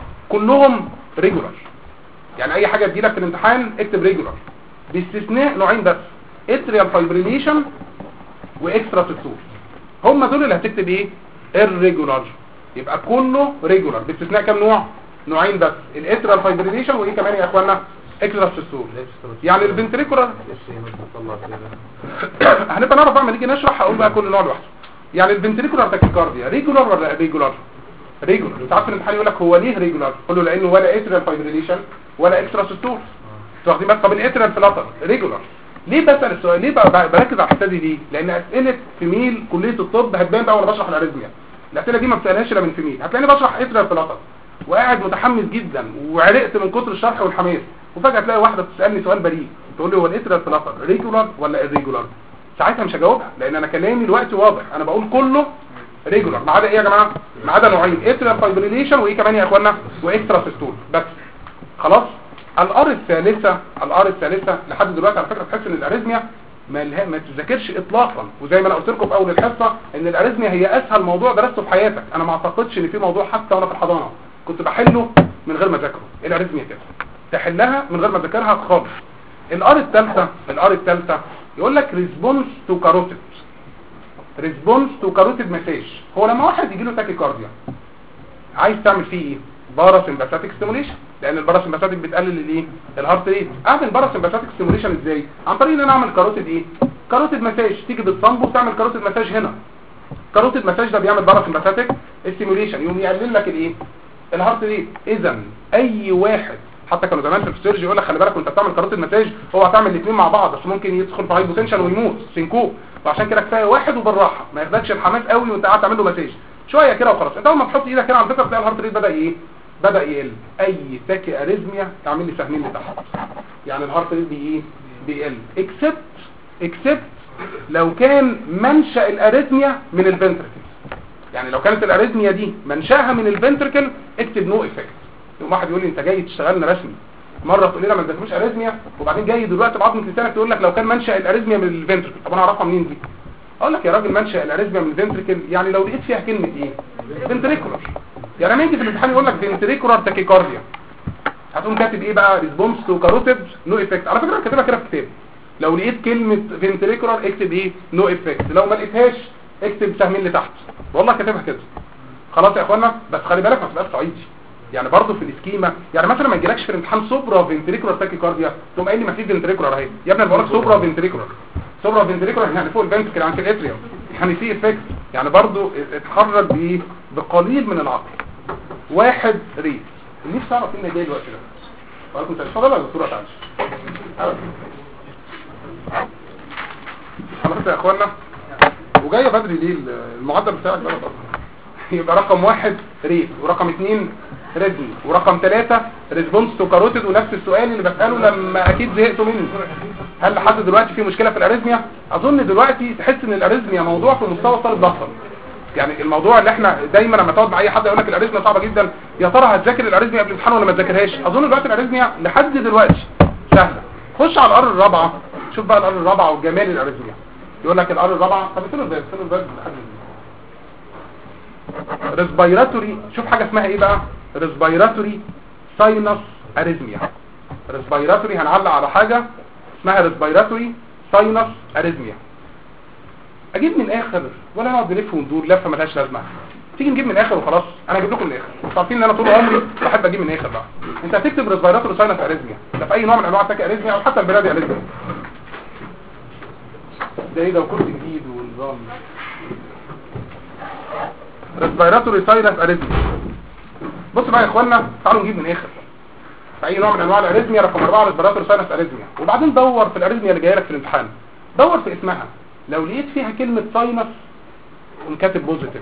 كلهم ريجولار. يعني اي حاجه تجيلك في الامتحان اكتب ريجولار، باستثناء نوعين بس: اتريال فايبريليشن واكسترا سيستول. هم دول اللي هتكتب ايه؟ irregular. يبقى كله ريجولار باستثناء كام نوع؟ نوعين بس: الاتريال فايبريليشن وايه كمان يا اخوانا؟ اكسترا سيستول. يعني الفنتريكولار هنبقى نعرف بقى لما نيجي نشرح هقول بقى كل نوع لوحده. يعني الفنتريكولار تاكيكارديا ريجولار ولا ريجولار؟ ريجولار. انت عارف الامتحان يقول لك هو ليه ريجولار؟ قول له لانه ولا اتريال فايبريليشن ولا اكسترا سيستول. واخدين بالك؟ طب الاتريال فلاتر ريجولار. ليه بسال السؤال؟ ليه بقى بركز على الحته دي ليه؟ لان اسئله فيميل كليه الطب هتبان بقى وانا بشرح الاريزميا. الاسئله دي ما بسالهاش الا من فيميل. هتلاقيني بشرح اتريال فلاتر وقاعد متحمس جدا وعرقت من كتر الشرح والحماس، وفجاه تلاقي واحده بتسالني سؤال بريء تقول لي هو الاتريال فلاتر ريجولار ولا irregular؟ ساعتها مش هجاوبها لان انا كلامي دلوقتي واضح. انا بقول كله ريجولار ما عدا ايه يا جماعه؟ ما عدا نوعين: اتريال فايبريليشن وايه كمان يا اخوانا؟ واكسترا سيستول بس. خلاص. الار الثالثه لحد دلوقتي على فكره تحس ان الاريزميا ما تذاكرش اطلاقا. وزي ما انا قلت لكم في اول الحصه ان الاريزميا هي اسهل موضوع درسته في حياتك. انا ما اعتقدش ان في موضوع حتى وانا في الحضانه كنت بحله من غير ما اذاكره. الاريزميا كده تحلها من غير ما تذاكرها خالص. الار الثالثه يقول لك ريسبونس تو كاروتيد. ريسبونس تو كاروتيد مساج. هو لما واحد يجي له تاكيكارديا عايز تعمل فيه ايه؟ باراسمباثيك ستيموليشن، لان الباراسمباثيك بتقلل الايه؟ الهارت ريت. اعمل باراسمباثيك ستيموليشن ازاي؟ عن طريق ان انا اعمل كاروتيد ايه؟ كاروتيد مساج. تيجي بالصنبو تعمل كاروتيد مساج هنا. كاروتيد مساج ده بيعمل باراسمباثيك ستيموليشن، يقوم يقلل لك الايه؟ الهارت ريت. اذا اي واحد حتى كانوا زمان في السيرجي يقول لك خلي بالك وانت بتعمل كاروتيد مساج هو هتعمل الاثنين مع بعض، بس ممكن يدخل في هايبوتنشن ويموت سينكوب. فعشان كده كفايه واحد وبالراحه، ما ياخدكش الحماس قوي وانت قاعد تعمل له مساج شويه كده وخلاص. انت اول ما تحط ايدك كده على فكره تلاقي الهارت ريت بدا يقل. اي تاكي اريزميا تعمل لي سهمين لتحت، يعني الهارت ريت بيقل اكسبت لو كان منشأ الاريزميا من الفنتركل. يعني لو كانت الاريزميا دي منشاها من الفنتركل اكتب نو افكت. يوم واحد يقول لي انت جاي تشتغلنا رسمي مره تقول لنا ما تذاكروش اريزميا، وبعدين جاي دلوقتي بعض من لسانك تقول لك لو كان منشا الاريزميا من الفنتركل. طب انا اعرفها منين دي؟ اقول لك يا راجل منشا الاريزميا من الفنتركل يعني لو لقيت فيها كلمه ايه فنتريكولار، يعني لما يجي في الامتحان يقول لك فنتريكولار تاكيكارديا هتقوم كاتب ايه بقى؟ ريسبونس تو كاروتيد نو افكت. على فكره انا كاتبها كده في كتابي، لو لقيت كلمه فنتريكولار اكتب ايه نو افكت، لو ما لقيتهاش اكتب سهمين لتحت. والله كاتبها كده. خلاص يا اخوانا، بس خلي بالك ما تبقاش صعيدي، يعني برضه في الاسكيما، يعني مثلا ما يجيلكش في الامتحان سوبرا فنتريكولار تاكيكارديا تقوم قايل لي ما في فنتريكولار اهي. يا ابني انا بقول لك سوبرا فنتريكولار، سوبرا فنتريكولار يعني فوق الفنتريكل عند الاتريوم، يعني في افكت، يعني برضه اتحرك بايه؟ بقليل من العقل. واحد ريس نفسي اعرف ايه اللي جاي الوقت ده. وعليكم السلام. اتفضل يا دكتوره تعالى. خلاص يا اخوانا، وجايه بدري ليه المعدل بتاعك ده؟ يبقى رقم 1 ريت، ورقم 2 ريزمي، ورقم 3 ريسبونس تو كاروتيد. ونفس السؤال اللي بساله لما اكيد زهقتوا مني، هل لحد دلوقتي في مشكله في الاريزميا؟ اظن دلوقتي تحس ان الاريزميا موضوع في مستوى الطالب ضغطا، يعني الموضوع اللي احنا دايما لما تقعد مع اي حد يقول لك الاريزميا صعبه جدا، يا ترى هتذاكر الاريزميا قبل الامتحان ولا ما تذاكرهاش؟ اظن دلوقتي الاريزميا لحد دلوقتي سهله. خش على الار الرابعه، شوف بقى الار الرابعه وجمال الاريزميا. يقول لك الار الرابعه، طب استنوا ازاي ريسبيراتوري، شوف حاجه اسمها ايه بقى؟ ريسبيراتوري ساينس اريزميا. ريسبيراتوري هنعلق على حاجه اسمها ريسبيراتوري ساينس اريزميا. اجيب من الاخر ولا نقعد نلف وندور لفه ملهاش لازمه؟ تيجي نجيب من الاخر وخلاص. انا هجيب لكم من الاخر، انتوا عارفين ان انا طول عمري بحب اجيب من الاخر بقى. انت هتكتب ريسبيراتوري ساينس اريزميا ده في اي نوع من انواع التاكي اريزميا او حتى البرادي اريزميا. ده ايه ده؟ وكورس جديد ونظام ريسبيراتوري ساينس اريزميا. بصوا بقى يا اخوانا، تعالوا نجيب من الاخر في اي نوع من انواع الاريزميا. رقم 4 ريسبيراتوري ساينس اريزميا. وبعدين دور في الاريزميا اللي جايه لك في الامتحان، دور في اسمها، لو لقيت فيها كلمه ساينس قوم كاتب بوزيتيف،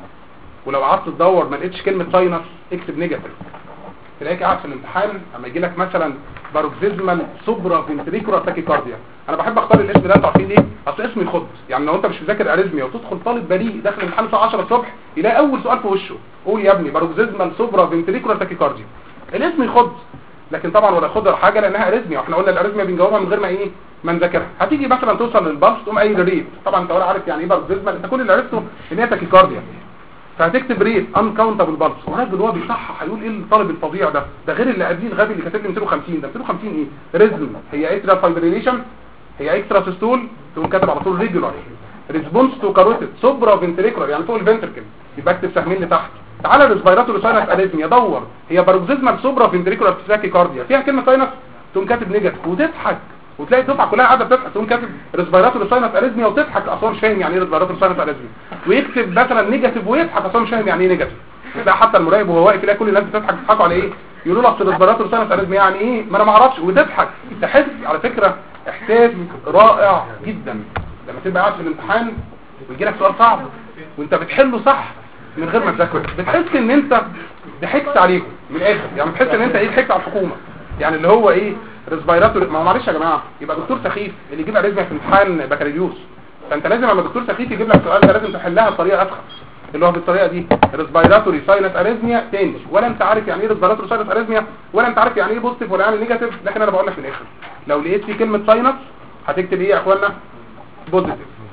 ولو قعدت تدور ما لقيتش كلمه ساينس اكتب نيجاتيف. تلاقيك قاعد في الامتحان اما يجي لك مثلا باروكسيزمال سوبرا فنتريكولار تاكيكارديا. انا بحب اختار الاسم ده، انتوا عارفين ليه؟ اصل اسمه يخض. يعني لو انت مش مذاكر اريزميا وتدخل طالب بريء داخل الامتحان الساعه 10 الصبح يلاقي اول سؤال في وشه قول يا ابني باروكسيزمال سوبرا فنتريكولار تاكيكارديا، الاسم يخض. لكن طبعا ولا يخض حاجه لانها اريزميا، واحنا قلنا الاريزميا بنجاوبها من غير ما ايه؟ ما نذاكرها. هتيجي مثلا توصل للبلس تقوم قايل ريت، طبعا انت ولا عارف يعني ايه باروكسيزمال، انت كل اللي عرفته ان هي تاكيكارديا، فهتكتب ريت انكاونتابل بالس. والراجل هو بيصحح هيقول ايه الطالب الفظيع ده؟ ده غير اللي قبليه الغبي اللي كاتب لي 250. ده 250 ايه؟ ريزم هي اترا فايبريليشن، هي اكسترا سيستول، تقوم كاتب على طول ريجولار ريسبونس تو كاروتيد سوبرا فنتريكولار يعني فوق الفنتركل، يبقى اكتب سهمين لتحت. تعالى ريسبيراتوري ساينس اريزميا، دور هي باروكسيزمال سوبرا فنتريكولار تاكيكارديا فيها كلمه ساينس، تقوم كاتب نيجاتيف وتضحك، وتلاقي الدفعه كلها قاعده بتضحك، تقوم كاتب ريسبيراتوري ساينس اريزميا وتضحك، اصلا مش فاهم يعني ايه ريسبيراتوري ساينس اريزميا، ويكتب مثلا نيجاتيف ويضحك، اصلا مش فاهم يعني ايه نيجاتيف. يبقى حتى المراقب وهو واقف يلاقي كل الناس بتضحك، بتضحكوا على ايه؟ يقولوا له اصل ريسبيراتوري ساينس اريزميا يعني ايه؟ ما انا ما اعرفش، وتضحك. تحس على فكره احساس رائع جدا لما تبقى قاعد في الامتحان ويجي لك سؤال صعب وانت بتحله صح من غير ما تذاكر، بتحس ان انت ضحكت عليهم من الاخر، يعني بتحس ان انت ايه؟ ضحكت على الحكومه، يعني اللي هو ايه؟ ريسبيراتوري. ما هو معلش يا جماعه، يبقى دكتور سخيف اللي يجيب اريزميا في امتحان بكالوريوس، فانت لازم لما دكتور سخيف يجيب لك سؤال ده لازم تحلها بطريقه افخم، اللي هو بالطريقه دي ريسبيراتوري ساينس اريزميا تاني، ولا انت عارف يعني ايه ريسبيراتوري ساينس اريزميا، ولا انت عارف يعني ايه بوزيتيف ولا يعني نيجاتيف. لكن انا بقول لك في الاخر لو لقيت في كلمه ساينس هتكتب ايه يا اخوانا؟ بوزيتيف.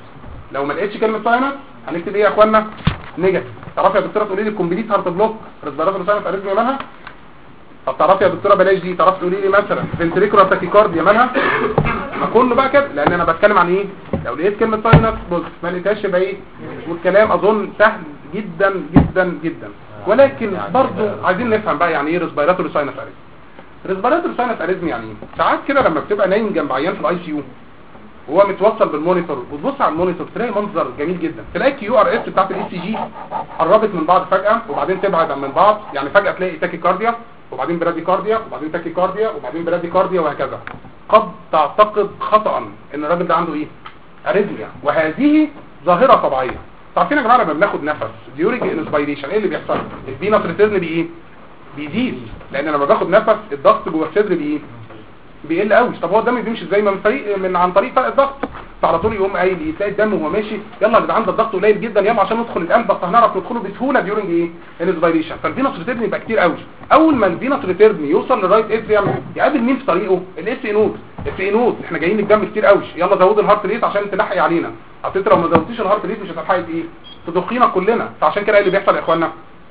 لو ما لقيتش كلمه ساينس هنكتب ايه يا اخوانا؟ نيجاتيف. تعرفي يا دكتوره تقولي لي الكومبليت هارت بلوك ريسبيراتوري ساينس اريزميا مالها؟ طب تعرفي يا دكتوره بلاش دي، تعرفي تقولي لي مثلا فنتريكولار تاكيكارديا مالها؟ ما كله بقى كده، لان انا بتكلم عن ايه؟ لو لقيت كلمه ساينس بص ما لقيتهاش يبقى ايه؟ والكلام اظن سهل جدا جدا جدا. ولكن برضه عايزين نفهم بقى يعني ايه ريسبيراتوري ساينس اريزميا. ريسبيراتوري ساينس اريزميا يعني ايه؟ ساعات كده لما بتبقى نايم جنب عيان في الاي سي يو وهو متوصل بالمونيتور وتبص على المونيتور تلاقي منظر جميل جدا، تلاقي كيو ار اس بتاعت الاي سي جي قربت من بعض فجاه وبعدين تبعد من بعض، يعني فجاه تلاقي تاكيكارديا وبعدين براديكارديا وبعدين تاكيكارديا وبعدين براديكارديا وهكذا. قد تعتقد خطأ ان الراجل ده عنده ايه؟ اريزميا، وهذه ظاهره طبيعيه. عارفين يا جماعه لما بناخد نفس ديورينج انسبيريشن ايه اللي بيحصل؟ الفينس ريتيرن بايه؟ بيزيد، لان لما باخد نفس الضغط جوه الصدر بايه؟ بيقل قوي. طب هو الدم بيمشي ازاي؟ من عن طريق الضغط. على طول يقوم قايل تلاقي الدم وهو ماشي، يلا يا جدعان ده الضغط قليل جدا، يلا عشان ندخل القلب بس هنعرف ندخله بسهوله ديورنج ايه الانسبيريشن. فالفينوس ريتيرن يبقى كتير قوي. اول ما الفينوس ريتيرن يوصل للرايت اتريوم يقابل مين في طريقه؟ الاس اي نود. الاس اي نود احنا جايين الدم كتير قوي، يلا زود الهارت ريت عشان تلحق علينا. اصل انت لو ما زودتيش الهارت ريت مش هتلحقي ايه تضخينا كلنا. فعشان كده اللي بيحصل يا اخوانا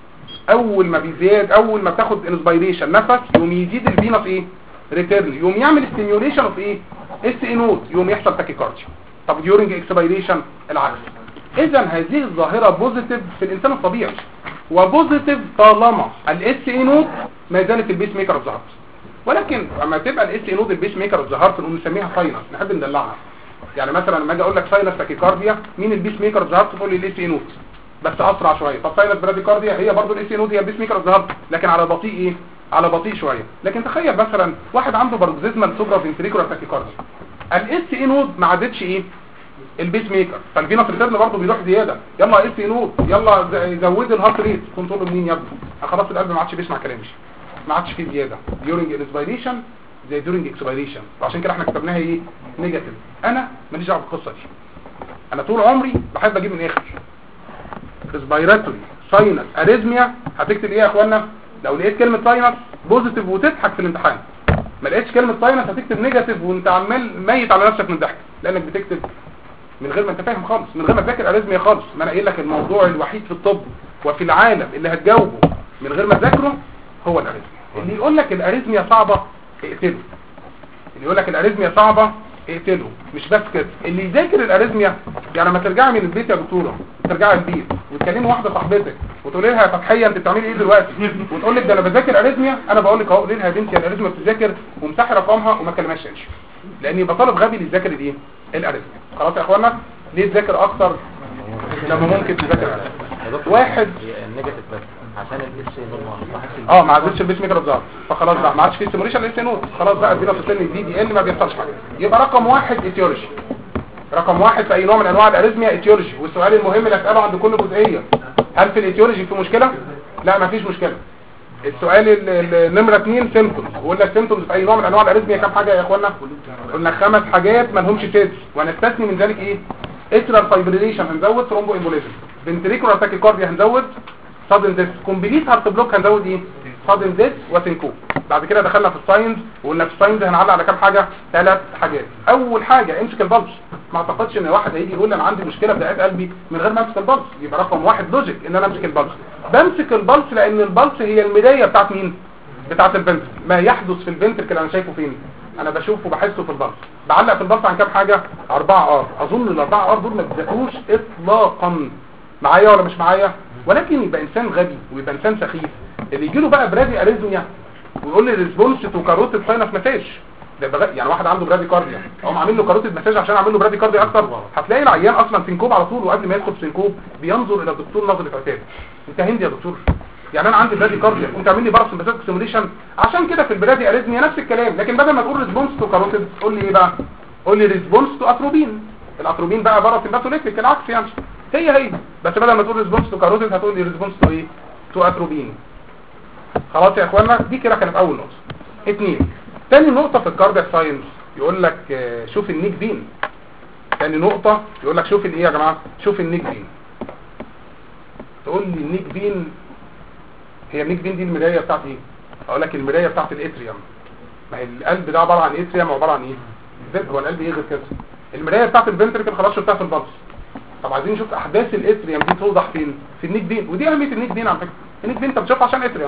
اول ما بيزيد، اول ما بتاخد انسبيريشن نفس يقوم يزيد الفينوس ايه ريتيرن، يقوم يعمل ستيميوليشن اوف ايه اس اي نود، يقوم يحصل تاكيكارديا. طب ديورنج اكسبيريشن العكس. اذا هذه الظاهره بوزيتيف في الانسان الطبيعي، وبوزيتيف طالما الاس اي نود ما زالت البيس ميكر اوف ذا هارت. ولكن اما تبقى الاس اي نود البيس ميكر اوف ذا هارت نقوم نسميها ساينس، نحب ندلعها. يعني مثلا لما اجي اقول لك ساينس تاكيكارديا، مين البيس ميكر اوف ذا هارت؟ تقول لي الاس اي نود بس اسرع شويه. طب ساينس براديكارديا هي برضه الاس اي نود، هي البيس ميكر اوف ذا هارت لكن على بطيء ايه على بطيء شويه. لكن تخيل مثلا واحد عنده باركزيزمال سوبرا فنتريكولار تاكيكارديا، الاس اي نود ما عادتش ايه البيس ميكر، فالفينوس ريتيرن برضه بيروح زياده، يلا اس اي نود يلا زود الهارت ريت. كنت تقول له منين يا ابني؟ خلاص القلب ما عادش بيسمع كلامي، ما عادش فيه زياده ديورنج انسبيريشن زي ديورنج اكسبيريشن. فعشان كده احنا كتبناها ايه نيجاتيف. انا ماليش دعوه بالقصه دي، انا طول عمري بحب اجيب من الاخر. ريسبيراتوري ساينس اريزميا هتكتب ايه يا اخوانا؟ لو لقيت كلمه ساينس بوزيتيف وتضحك في الامتحان، ما لقيتش كلمه ساينس هتكتب نيجاتيف وانت عمال ميت على نفسك من الضحك، لانك بتكتب من غير ما انت فاهم خالص، من غير ما تذاكر اريزميا خالص. ما انا قايل لك الموضوع الوحيد في الطب وفي العالم اللي هتجاوبه من غير ما تذاكره هو الاريزميا. اللي يقول لك الاريزميا صعبه اقتله، اللي يقول لك الاريزميا صعبه اقتله. مش بس كده، اللي يذاكر الاريزميا يعني لما ترجعي من البيت يا دكتوره، ترجعي البيت وتكلمي واحده صاحبتك وتقولي لها يا فتحيه انت بتعملي ايه دلوقتي، وتقول لك ده انا بذاكر اريزميا، انا بقول لك اهو قولي لها يا بنتي الاريزميا بتذاكر ومسحي رقمها وما تكلمهاش تاني، لان يبقى طالب غبي اللي يذاكر الايه الاريزميا. خلاص يا اخوانا، ليه تذاكر اكتر لما ممكن تذاكر واحد النيجاتيف بس عشان الاس ما عادش البيس ميكر اوف ذا، فخلاص بقى ما عادش في ستيموليشن للاس نود، خلاص بقى ادينا في السن الجديد يقل ما بيحصلش حاجه. يبقى رقم واحد ايتيولوجي، رقم واحد في اي نوع من انواع الاريزميا ايتيولوجي. والسؤال المهم اللي اساله عند كل جزئيه، هل في الايتيولوجي في مشكله؟ لا ما فيش مشكله. السؤال النمره 2 سيمبتومز، بقول لك سيمبتومز في اي نوع من انواع الاريزميا كام حاجه يا اخوانا؟ قلنا 5 حاجات ما لهمش سيدز، ونستثني من ذلك ايه؟ اترال فايبريليشن هنزود، ثرومبو امبوليزم، فنتريكولار تاكيكارديا هنزود، سادن ديث، كومبليت هارت بلوك هنزود ايه؟ سادن ديث وسينكوب. بعد كده دخلنا في الساينز وقلنا في الساينز هنعلق على كام حاجه؟ 3 حاجات. اول حاجه امسك البلس، ما اعتقدش ان واحد هيجي يقول لي انا عندي مشكله في دقات قلبي من غير ما امسك البلس. يبقى رقم واحد لوجيك ان انا امسك البلس. بمسك البلس لان البلس هي المرايه بتاعت مين؟ بتاعت الفنتركل. ما يحدث في الفنتركل انا شايفه فين؟ انا بشوفه وبحسه في البلس. بعلق في البلس عن كام حاجه؟ 4 ار. اظن ال4 ار دول ما بيذاكروش اطلاقا، معايا ولا مش معايا؟ ولكن يبقى انسان غبي ويبقى انسان سخيف اللي يجي له بقى برادي اريزميا ويقول لي ريسبونس تو كاروتيد ساينس مساج. ده يعني واحد عنده برادي كارديا اقوم عامل له كاروتيد مساج عشان اعمل له برادي كارديا اكتر، هتلاقي العيان اصلا سينكوب على طول، وقبل ما يدخل سينكوب بينظر الى الدكتور نظره عتاب. انت هندي يا دكتور، يعني انا عندي برادي كارديا وانت عامل لي باراسمباثيك ستيموليشن. عشان كده في البرادي اريزميا نفس الكلام، لكن بدل ما تقول ريسبونس تو كاروتيد تقول لي ايه بقى؟ قول لي ريسبونس تو اتروبين. الاتروبين بقى باراسمباثيك العكس يعني، هي بس بدل ما تقول ريسبونس تو كاروتيد هتقول لي ريسبونس تو ايه؟ تو اتروبين. خلاص يا اخوانا، دي كده كانت اول نقطه. 2 تاني نقطه في الكاردياك ساينس يقول لك شوف النيك فين. تاني نقطه يقول لك شوف الايه يا جماعه؟ شوف النيك فين. تقول لي النيك فين، هي النيك فين دي المرايه بتاعت ايه؟ اقول لك المرايه بتاعت الاتريوم. ما هي القلب ده عباره عن اتريوم وعباره عن ايه؟ فنتركل. هو القلب ايه غير كده؟ المرايه بتاعت الفنتركل خلاص شفتها في البلس. طب عايزين نشوف احداث الاتريوم دي توضح فين؟ في النيك فين. ودي اهميه النيك فين على فكره. النيك فين انت بتشوفها عشان اتريوم.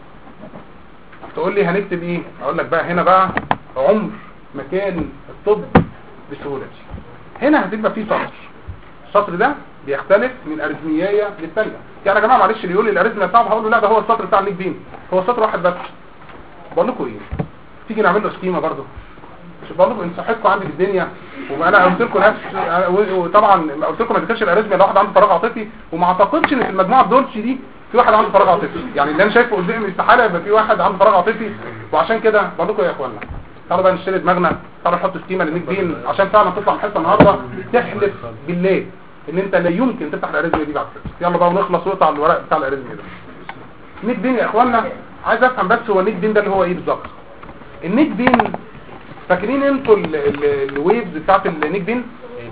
تقول لي هنكتب ايه؟ اقول لك بقى هنا بقى عمر مكان الطب بالسهوله دي. هنا هتبقى فيه سطر، السطر ده بيختلف من اريزميايه للثانيه. يعني يا جماعه معلش اللي يقول لي الاريزميا صعبه هقول له لا ده هو السطر بتاع النيك فين، هو سطر واحد بس. بقول لكم ايه؟ تيجي نعمل له سكيما برضه. مش بقول لكم ان صحتكم عندي في الدنيا، وانا قلت لكم ناس، وطبعا قلت لكم ما تذكرش الاريزميا لو واحد عنده فراغ عاطفي، وما اعتقدش ان في المجموعه دول دي في واحد عنده فراغ عاطفي. يعني اللي انا شايفه قدامي استحاله يبقى في واحد عنده فراغ عاطفي. وعشان كده بقول لكم يا اخوانا تعالوا بقى نشتري دماغنا، تعالوا نحط سكيما للنيك فين عشان فعلا تطلع من الحصه النهارده تحلف بالله ان انت لا يمكن تفتح الاريزميا دي بعد كده. يلا بقى ونخلص ونقطع الورق بتاع الاريزميا ده. النيك فين يا اخوانا عايز افهم بس هو النيك فين ده اللي هو ايه بالظبط؟ النيك فين فاكرين انتوا الويفز بتاعت النيك فين؟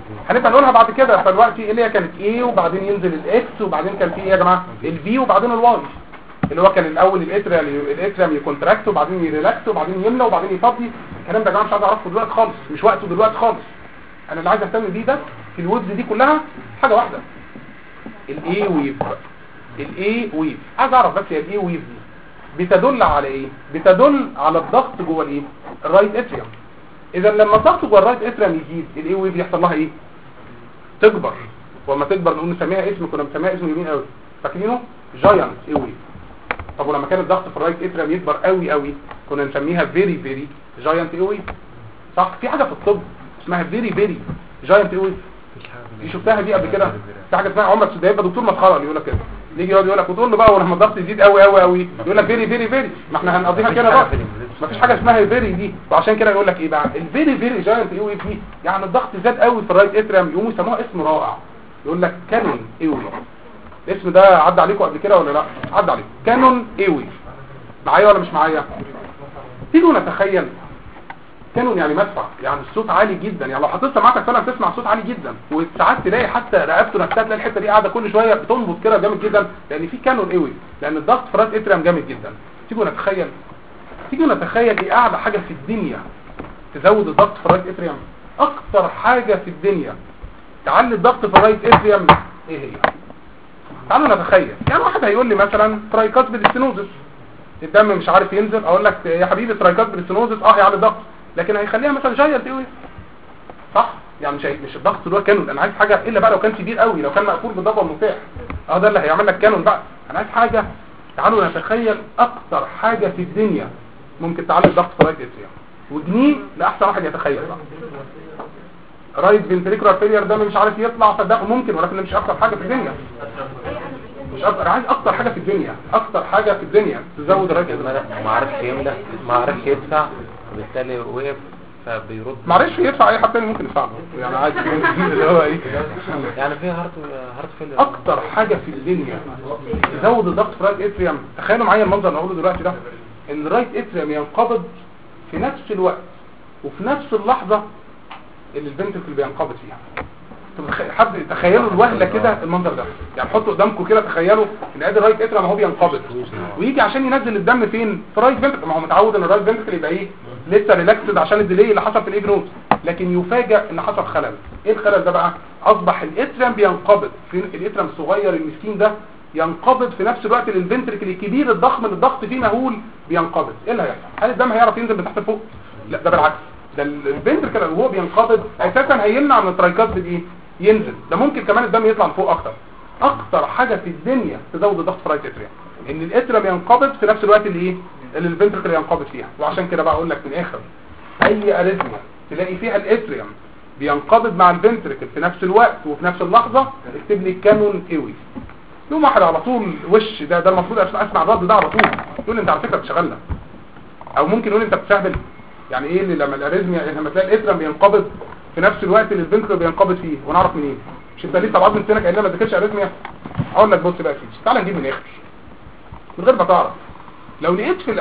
هنبقى نقولها بعد كده. فالوقت اللي هي كانت ايه وبعدين ينزل الاكس وبعدين كان في ايه يا جماعه البي وبعدين الواي، اللي هو كان الاول الاتريم يكونتراكت وبعدين يريلاكس وبعدين يملى وبعدين يفضي. الكلام ده يا جماعه مش عايز اعرفه دلوقتي خالص، مش وقته دلوقتي خالص. انا اللي عايز اهتم بيه بس في الويفز دي كلها حاجه واحده، الاي ويف. الاي ويف عايز اعرف بس هي الاي ويف دي بتدل على ايه؟ بتدل على الضغط جوه الايه؟ الرايت اتريم. اذا لما الضغط جوه الرايت اتريم يزيد الاي ويف يحصل لها ايه؟ تكبر. وما تكبر نقول نسميها اسم كنا بنسميها اسم يمين قوي، فاكرينه؟ جاينت اي ويف. طب ولما كان الضغط في الرايت اتريم يكبر قوي قوي كنا نسميها فيري فيري جاينت اي ويف. صح؟ في حاجه في الطب اسمها فيري فيري جاينت اي ويف، دي شفتها دي قبل كده. في حاجه اسمها عمر ده يبقى دكتور مسخره اللي يقول لك كده، يجي يقعد يقول لك وتقول له بقى ولما الضغط يزيد قوي قوي قوي يقول لك فيري فيري فيري، ما احنا هنقضيها كده بقى. مفيش حاجه اسمها فيري دي. وعشان كده يقول لك ايه بقى الفيري فيري جاينت اي ويف دي، يعني الضغط زاد قوي في الرايت اتريم يقوموا يسموها اسم رائع، يقول لك كانون اي ويف. الاسم ده عدى عليكم قبل كده ولا لا؟ عدى عليكم. كانون اي ويف. معايا ولا مش معايا؟ تيجوا نتخيل كانون يعني مدفع، يعني الصوت عالي جدا، يعني لو حطيت سماعتك فعلا تسمع صوت عالي جدا، وساعات تلاقي حتى رقبته نفسها تلاقي الحته دي قاعده كل شويه بتنبض كده جامد جدا، لان في كانون قوي، لان الضغط في الرايت اتريم جامد جدا. تيجوا نتخيل ايه اعلى حاجه في الدنيا تزود الضغط في الرايت اتريم؟ اكتر حاجه في الدنيا تعلي الضغط في الرايت اتريم ايه هي؟ تعالوا نتخيل. يعني واحد هيقول لي مثلا ترايكاسبيد ستينوزس، الدم مش عارف ينزل، اقول لك يا حبيبي ترايكاسبيد ستينوزس هيعلي الضغط، لكن هيخليها مثلا جاينت ايه؟ صح؟ يعني مش الضغط اللي هو كانون. انا عايز حاجه الا بقى لو كان كبير قوي، لو كان مقفول بالضبط المفتاح ده اللي هيعمل لك كانون بقى. انا عايز حاجه. تعالوا نتخيل اكتر حاجه في الدنيا ممكن تعلي الضغط في رايت اتريم، وجنيه لاحسن واحد يتخيل بقى. رايت فنتريكولار فيلير ده مش عارف يطلع، فده ممكن، ولكن مش اكتر حاجه في الدنيا. مش اكتر، عايز اكتر حاجه في الدنيا، اكتر حاجه في الدنيا تزود الرايت اتريم. ما عرفش يملى، ما عرفش يدفع، وبالتالي وقف فبيرد. معلش يدفع اي حد تاني ممكن يدفع له، يعني عادي اللي هو ايه يعني في هارت فيلر. اكتر حاجه في الدنيا تزود الضغط في الرايت اتريم. تخيلوا معايا المنظر اللي هقوله دلوقتي ده، ان الرايت اتريم ينقبض في نفس الوقت وفي نفس اللحظه اللي الفنتركل بينقبض فيها. حد تخيلوا الوهله كده المنظر ده، يعني حطوا قدامكم كده، تخيلوا ان ادي الرايت اتريم اهو بينقبض، ويجي عشان ينزل الدم فين؟ في الرايت فنتركل. ما هو متعود ان الرايت فنتركل يبقى ايه؟ لسه ريلاكسد عشان الديلي اللي حصل في الايف نوت، لكن يفاجئ ان حصل خلل. ايه الخلل ده بقى؟ اصبح الاتريم بينقبض، في الاتريم الصغير المسكين ده ينقبض في نفس الوقت اللي الفنتركل الكبير الضخم اللي الضغط فيه مهول بينقبض. ايه اللي هيحصل؟ هل الدم هيعرف ينزل من تحت لفوق؟ لا، ده بالعكس، ده الفنتركل وهو بينقبض اساسا هيمنع من الترايكاسبيد ايه؟ ينزل. ده ممكن كمان الدم يطلع لفوق اكتر. اكتر حاجه في الدنيا تزود الضغط في الرايت اتريم ان الاتريم ينقبض في نفس الوقت اللي ايه؟ اللي الفنتركل ينقبض فيها. وعشان كده بقى اقول لك من الاخر، اي اريثميا تلاقي فيها الاتريم بينقبض مع الفنتركل في نفس الوقت وفي نفس اللحظه، اكتب لي كانون ايوي. يوم واحد على طول وش ده المفروض اسمع الرد ده على طول، يقول لي انت على فكره بتشغلنا، او ممكن يقول لي انت بتستهبل. يعني ايه اللي لما الاريثميا، يعني لما تلاقي الاتريم بينقبض في نفس الوقت اللي الفنتركل بينقبض فيه، ونعرف منين؟ مش انت لسه بعد من سنك قايل لنا ما ذاكرش اريثميا؟ اقول لك بص بقى يا سيدي، تعالى نجيب من الاخر من غير ما تعرف. لو لقيت في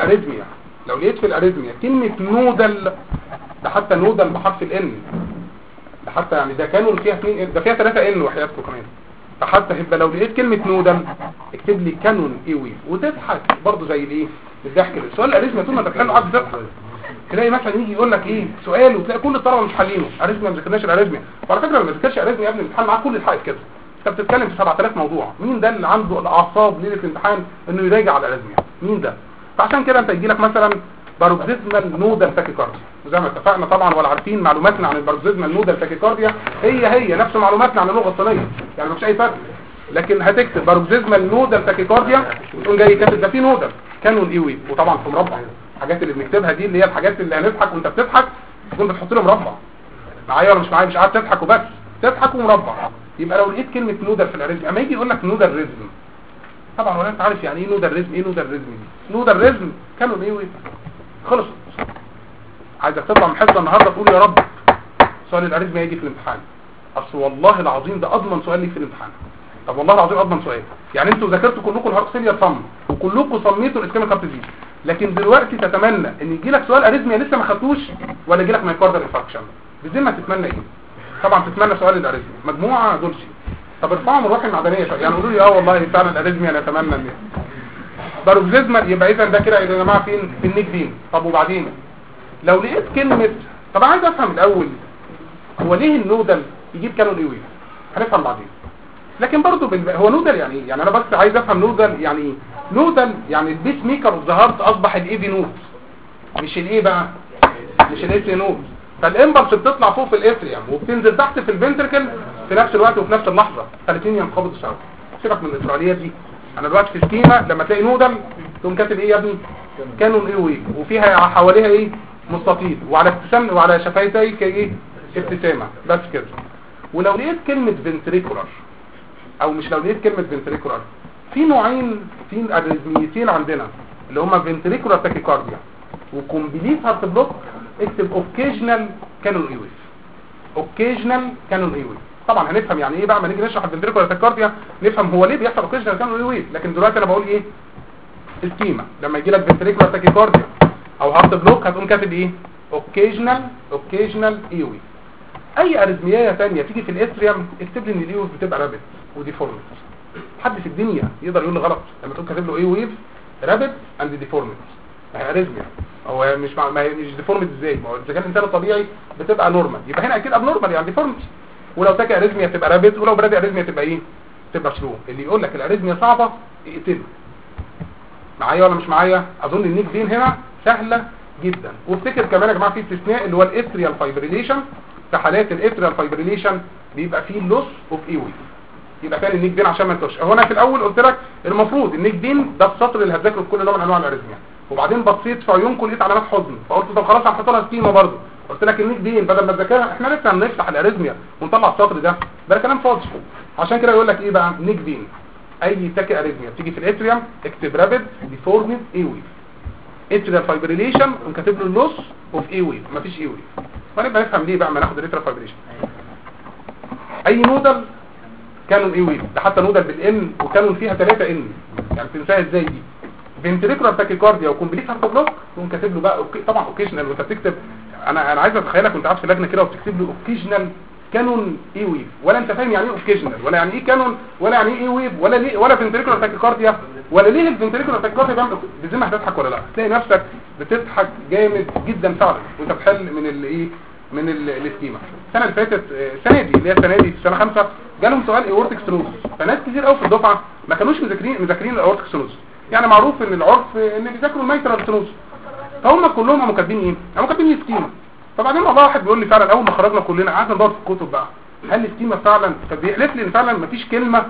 الاريثميا كلمه نودل، ده حتى نودل بحرف الان، ده حتى يعني ده كانوا فيها 2 ده فيها 3 ان وحياتكم كمان، فحتى يبقى لو لقيت كلمه نودل اكتب لي كانون ايوي. وتضحك برضه زي الايه؟ الضحك. السؤال الاريثميا طول ما تحله قاعد تضحك، تلاقي مثلا يجي يقول لك ايه سؤال وتلاقي كل الطلبه مش حالينه اريثميا، ما ذاكرناش الاريثميا. وعلى فكره لما ذاكرش اريثميا يا ابني الامتحان معاك كل الحاجات كده، انت بتتكلم في 7000 موضوع. مين ده اللي عنده الاعصاب ليله الامتحان انه يراجع على الاريثميا؟ مين ده؟ فعشان كده انت يجي لك مثلا باروكسيزمال نودال تاكيكارديا، وزي ما اتفقنا طبعا ولا عارفين معلوماتنا عن الباروكسيزمال نودال تاكيكارديا هي نفس معلوماتنا عن اللغه الصينيه، يعني مفيش اي فرق. لكن هتكتب باروكسيزمال نودال تاكيكارديا وتقوم جاي كاتب ده في نودال كانون ايوي، وطبعا في مربع. الحاجات اللي بنكتبها دي اللي هي الحاجات اللي هنضحك وانت بتضحك تكون بتحط له مربع. معايا ولا مش معايا؟ مش قاعد تضحك وبس، تضحك ومربع. يبقى لو لقيت كلمه نودال في الاريثميا، اما يجي يقول لك نودال ريزم، طبعا ولا انت عارف يعني ايه نودال ريزم؟ ايه نودال ريزم دي؟ نودال ريزم كانون ايوي، خلصت. عايزك تطلع من حصه النهارده تقول يا رب سؤال الاريثميا يجي في الامتحان، اصل والله العظيم ده اضمن سؤال ليك في الامتحان. طب والله العظيم اضمن سؤال. يعني انتوا ذاكرتوا كلكم الهارت فيلير صم، وكلكم صميتوا الاسكيميك هارت ديزيز، لكن دلوقتي تتمنى ان يجي لك سؤال اريثميا لسه ما خدتوش، ولا يجي لك مايكاردال انفاركشن؟ بذمه تتمنى ايه؟ طبعا تتمنى سؤال الاريزميا مجموعه دول شيء. طب ارفعوا من الروح المعدنيه شويه، يعني قولوا لي والله فعلا الاريزميا انا اتمنى ان باروكسيزمال، يبقى اذا ده كده يا جماعه فين؟ في النيك فين. طب وبعدين لو لقيت كلمه، طب عايز افهم الاول هو ليه النودل يجيب كانون ايه ويف، هنفهم بعدين. لكن برضه هو نودل يعني ايه؟ يعني انا بس عايز افهم نودل يعني ايه. نودل يعني البيس ميكر اوف ذا هارت اصبح الاي في نود، مش الايه بقى، مش الاس نود. فالامبلس بتطلع فوق في الاتريوم وبتنزل تحت في الفنتركل في نفس الوقت وفي نفس اللحظه، فالاثنين ينقبضوا سوا. سيبك من الاسرائيليات دي. انا دلوقتي في سكيما لما تلاقي نودل تقوم كاتب ايه يا ابني؟ كانون ايه ويف، وفيها حواليها ايه؟ مستطيل، وعلى ابتسام وعلى شفايتي ايه؟ ابتسامه، بس كده. ولو لقيت كلمه فنتريكولار، او مش لو لقيت كلمه فنتريكولار، في نوعين، في اريزميتين عندنا اللي هما فنتريكولار تاكيكارديا وكومبليت هارت بلوك. اكتب اوكيجنال كانون اي ويف، اوكيجنال كانون اي ويف. طبعا هنفهم يعني ايه بقى ما نيجي نشرح الفنتريكولار تاكيكارديا، نفهم هو ليه بيحصل اوكيجنال كانون اي ويف. لكن دلوقتي انا بقول ايه؟ السكيما لما يجي لك فنتريكولار تاكيكارديا او هارت بلوك هتقوم كاتب ايه؟ اوكيجنال اي ويف. اي اريزميا ثانيه تيجي في الاتريوم اكتب لي ان الاي ويف بتبقى رابيد وديفورمد. حد في الدنيا يقدر يقول لي غلط لما تقول كاتب له اي ويف رابيد اند ديفورمد؟ ما هي اريزميا، هو مش ديفورمد ازاي؟ ما هو اذا كان الانسان الطبيعي بتبقى نورمال، يبقى هنا اكيد اب نورمال يعني ديفورمد. ولو تاكي اريزميا تبقى رابيد، ولو برادي اريزميا تبقى ايه؟ تبقى سلو. اللي يقول لك الاريزميا صعبه اقتله. معايا ولا مش معايا؟ اظن النيك فين هنا سهله جدا. وافتكر كمان يا جماعه في استثناء اللي هو الاتريال فايبريليشن. في حالات الاتريال فايبريليشن بيبقى فيه لوس اوف اي ويف. يبقى تاني النيك فين عشان ما انتوش. هو انا في الاول قلت لك المفروض النيك فين ده السطر اللي هتذاكره في كل نوع من انواع الاريزميا، وبعدين بصيت في عيونكم لقيت علامات حزن فقلت طب خلاص هنحط لها سكيما برضه. قلت لك النيك فين بدل ما تذاكرها احنا لسه هنفتح الاريزميا ونطلع السطر ده كلام فاضي. عشان كده يقول لك ايه بقى نيك فين. اي تاكي اريزميا بتيجي في الاتريوم اكتب رابيد ديفورمد اي ويف. اتريال فايبريليشن وكاتب له اللوس اوف اي ويف، مفيش اي ويف. ونبقى نفهم ليه بقى ما ناخد الاتريال فايبريليشن. اي نودل كانون اي ويف، ده حتى نودل بالان وكانون فيها 3 ان، يعني تنساها ازاي دي؟ فنتريكولار تاكيكارديا وكومبليت هارت بلوك تقوم كاتب له بقى طبعا اوكيجنال. وانت بتكتب انا عايز اتخيلك وانت قاعد في اللجنه كده وبتكتب له اوكيجنال كانون اي ويف، ولا انت فاهم يعني ايه اوكيجنال ولا يعني ايه كانون ولا يعني ايه اي ويف ولا ليه ولا فنتريكولار تاكيكارديا ولا ليه الفنتريكولار تاكيكارديا بيعمل بذمه هتضحك ولا لا؟ تلاقي نفسك بتضحك جامد جدا فعلا وانت بتحل من الايه من السكيما. السنه اللي فاتت السنه دي اللي هي السنه دي في سنه 5 جالهم سؤال اورتيك ستنوز، فناس كتير قوي في الدفعه ما كانوش مذاكرين الاورتيك ستنوز. يعني معروف ان العرف ان بيذاكروا الميترال ستنوز، فهم كلهم قاموا كاتبين ايه؟ قاموا كاتبين سكيما. فبعدين والله واحد بيقول لي فعلا اول ما خرجنا كلنا قعدنا ندور في الكتب بقى هل السكيما فعلا، فبيحلف لي ان فعلا مفيش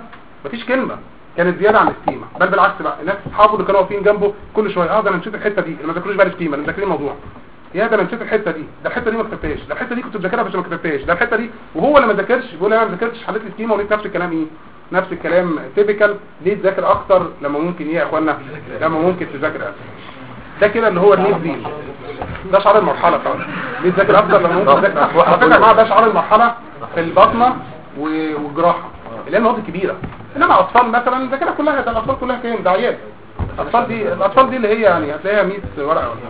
كلمه كانت زياده عن السكيما، بل بالعكس بقى الناس اصحابه اللي كانوا واقفين جنبه كل شويه ده انا نسيت الحته دي اللي ما ذاكروش بقى السكيما اللي مذاكرين الموضوع، يا ده انا نسيت الحته دي، ده الحته دي ما كتبتهاش، ده الحته دي كنت بذاكرها بس ما كتبتهاش، ده الحته دي. وهو اللي ما ذاكرش بيقول انا ما ذاكرتش حليت السكيما ولقيت نفس الكلام ايه؟ نفس الكلام تيبيكال. ليه تذاكر اكتر لما ممكن ايه يا اخوانا؟ لما ممكن تذاكر اكتر. ده كده اللي هو النيك دي، ده شعار المرحله فعلا. ليه تذاكر اكتر لما ممكن تذاكر؟ على فكره يا جماعه ده شعار المرحله في البطنه والجراحه اللي هي المواد الكبيره. انما اطفال مثلا الذاكره كلها ده الاطفال كلها كام؟ ده عيال. الاطفال دي اللي هي يعني هتلاقيها 100 ورقه ولا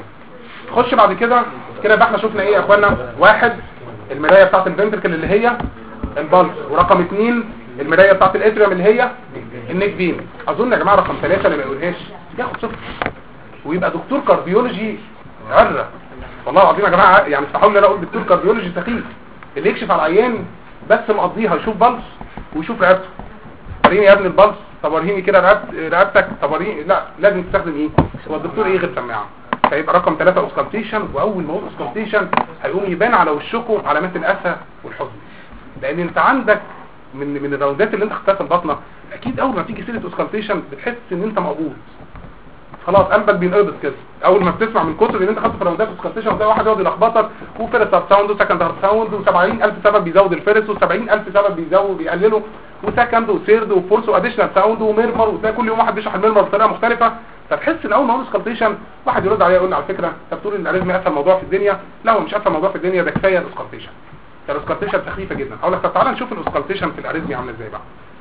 خش بعد كده بقى احنا شفنا ايه يا اخوانا؟ واحد المرايه بتاعه الفنتركل اللي هي البلس، ورقم 2 المرايه بتاعه الاتريوم اللي هي النيك فين. اظن يا جماعه رقم 3 اللي ما يقولهاش ياخد صفر ويبقى دكتور كارديولوجي عره. والله العظيم يا جماعه يعني استحوا لي انا اقول دكتور كارديولوجي سخيف اللي يكشف على العيان بس مقضيها يشوف بلس ويشوف رقبته. وريني يا ابني البلس، طب وريني كده رقبتك، طب وريني. لا لازم تستخدم ايه؟ هو الدكتور ايه غير سماعه. هيبقى رقم 3 اوسكالتيشن، واول ما هو اوسكالتيشن هيقوم يبان على وشكم علامات الاسى والحزن، لان انت عندك من الراوندات اللي انت خدتها في البطنه اكيد اول ما تيجي سيره اوسكالتيشن بتحس ان انت مقبوض خلاص، قلبك بينقبض كده اول ما بتسمع من كتر ان انت خدت في الراوندات اوسكالتيشن. وتلاقي واحد يقعد يلخبطك وفيرست هارت ساوند وسكند هارت ساوند و70000 سبب بيزود الفيرست و70000 سبب بيقلله وسكند وثيرد وفورث واديشنال ساوند وميرمر، وتلاقي كل يوم واحد بيشرح الميرمر بطريقه مختلفه. فتحس ان اول ما هو اوسكالتيشن واحد يرد عليا يقول لي على فكره انت بتقول ان الاريزميا اسهل موضوع في الدنيا. لا هو مش اسهل موضوع في الدنيا، ده كفايه الاوسكالتيشن. الاوسكالتيشن سخيفه جدا. هقول لك طب تعالى نشوف الاوسكالتيشن في الاريزميا عامله ازاي بقى.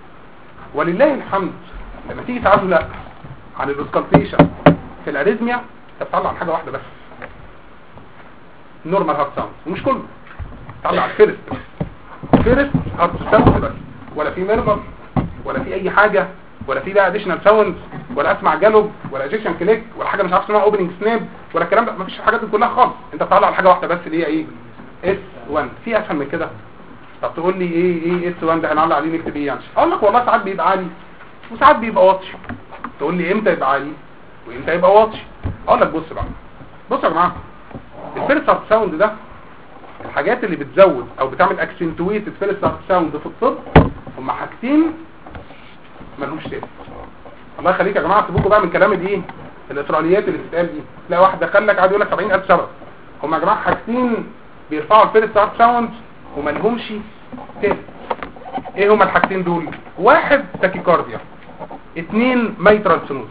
ولله الحمد لما تيجي تعالوا لا عن الاوسكالتيشن في الاريزميا انت بتطلع عن حاجه واحده بس، نورمال هارت ساوند، ومش كله. تطلع على الفيرست فيرست هارت ساوند بس، ولا في ميرمر ولا في اي حاجه، ولا في بقى اديشنال ساوند، ولا اسمع جالوب ولا ايجكشن كليك ولا حاجه مش عارف اسمها اوبننج سناب ولا الكلام ده، مفيش الحاجات دي كلها خالص. انت بتطلع على حاجه واحده بس اللي هي ايه؟ اس 1. في اسهل من كده؟ طب تقول لي ايه اس 1 ده هنعلق عليه نكتب ايه يعني؟ اقول لك والله ساعات بيبقى عالي وساعات بيبقى واطي. تقول لي امتى يبقى عالي وامتى يبقى واطي؟ اقول لك بص بقى، بصوا يا جماعه، الفيرست هارت ساوند ده الحاجات اللي بتزود او بتعمل اكسنتويتد فيرست هارت ساوند في الطب هما حاجتين مالهمش تاني. الله يخليك يا جماعه سيبوكوا بقى من كلام الايه الاسرائيليات اللي بتتقال دي. تلاقي واحد دخل لك قاعد يقول لك 70000 سبب. هما يا جماعه حاجتين بيرفعوا الفيرست هارت ساوند ومالهمش تاني. ايه هما الحاجتين دول؟ واحد تاكيكارديا، اتنين مايترال سنوز.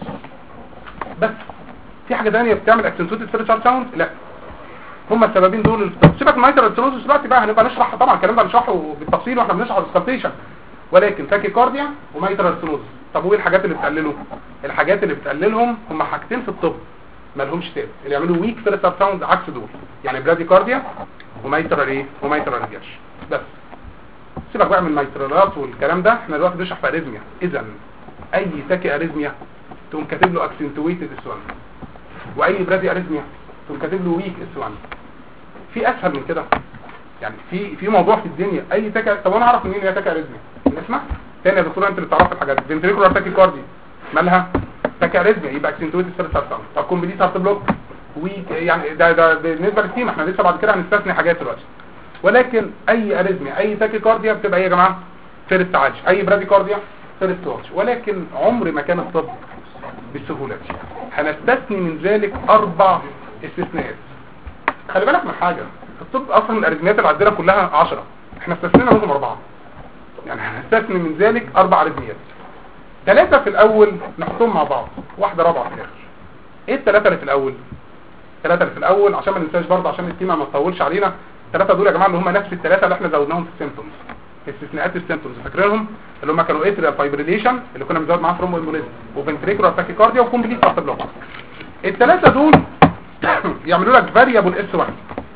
بس في حاجه ثانيه بتعمل اكسنتويتد فيرست هارت ساوند؟ لا. هما السببين دول. سيبك مايترال سنوز دلوقتي بقى هنبقى نشرح طبعا الكلام ده هنشرحه بالتفصيل واحنا بنشرح السكالتيشن، ولكن تاكيكارديا ومايترال سنوز. طب وايه الحاجات اللي بتقلله؟ الحاجات اللي بتقللهم هم حاجتين في الطب ما لهمش تاني، اللي يعملوا ويك فيرست هارت ساوند عكس دول، يعني براديكارديا ومايترال ايه ومايترال ريجرش. بس سيبك بقى من المايترالات والكلام ده، احنا دلوقتي بنشرح في اريزميا. اذا اي تاكي اريزميا تقوم كاتب له اكسنتويتد اس 1، واي برادي اريزميا تقوم كاتب له ويك اس 1. في اسهل من كده يعني؟ في موضوع في الدنيا اي تاكي؟ طب انا اعرف منين هي تاكي اريزميا؟ اسمع تاني يا دكتور، انت اللي بتعرف الحاجات دي. فنتريكولار تاكيكارديا مالها؟ تاكي اريزميا يبقى اكسنتويتد فيرست هارت ساوند. طب كومبليت هارت بلوك ويك، يعني ده بالنسبه للتيم، احنا لسه بعد كده هنستثني حاجات دلوقتي. ولكن اي اريزميا اي تاكيكارديا بتبقى ايه يا جماعه؟ فيرست عالي. اي براديكارديا فيرست واطي. ولكن عمر ما كان الطب بالسهوله دي. هنستثني من ذلك 4 استثناءات. خلي بالك من حاجه، الطب اصلا الاريزميات اللي عندنا كلها 10، احنا استثنينا منهم 4. يعني هنستثني من ذلك 4 اريزميات. 3 في الاول نحطهم مع بعض، واحده رابعه في الاخر. ايه ال3 اللي في الاول؟ 3 اللي في الاول عشان ما ننساش برضه، عشان التيمه ما تطولش علينا. 3 دول يا جماعه اللي هم نفس ال3 اللي احنا زودناهم في السيمبتومز، في استثناءات السيمبتومز، فاكرينهم؟ اللي هم كانوا اتريال فايبريليشن اللي كنا بنزود معاه ثرومبو امبوليزم، وفنتريكولار تاكيكارديا، وكومبليت هارت بلوك. ال3 دول يعملوا لك فاريبل اس 1.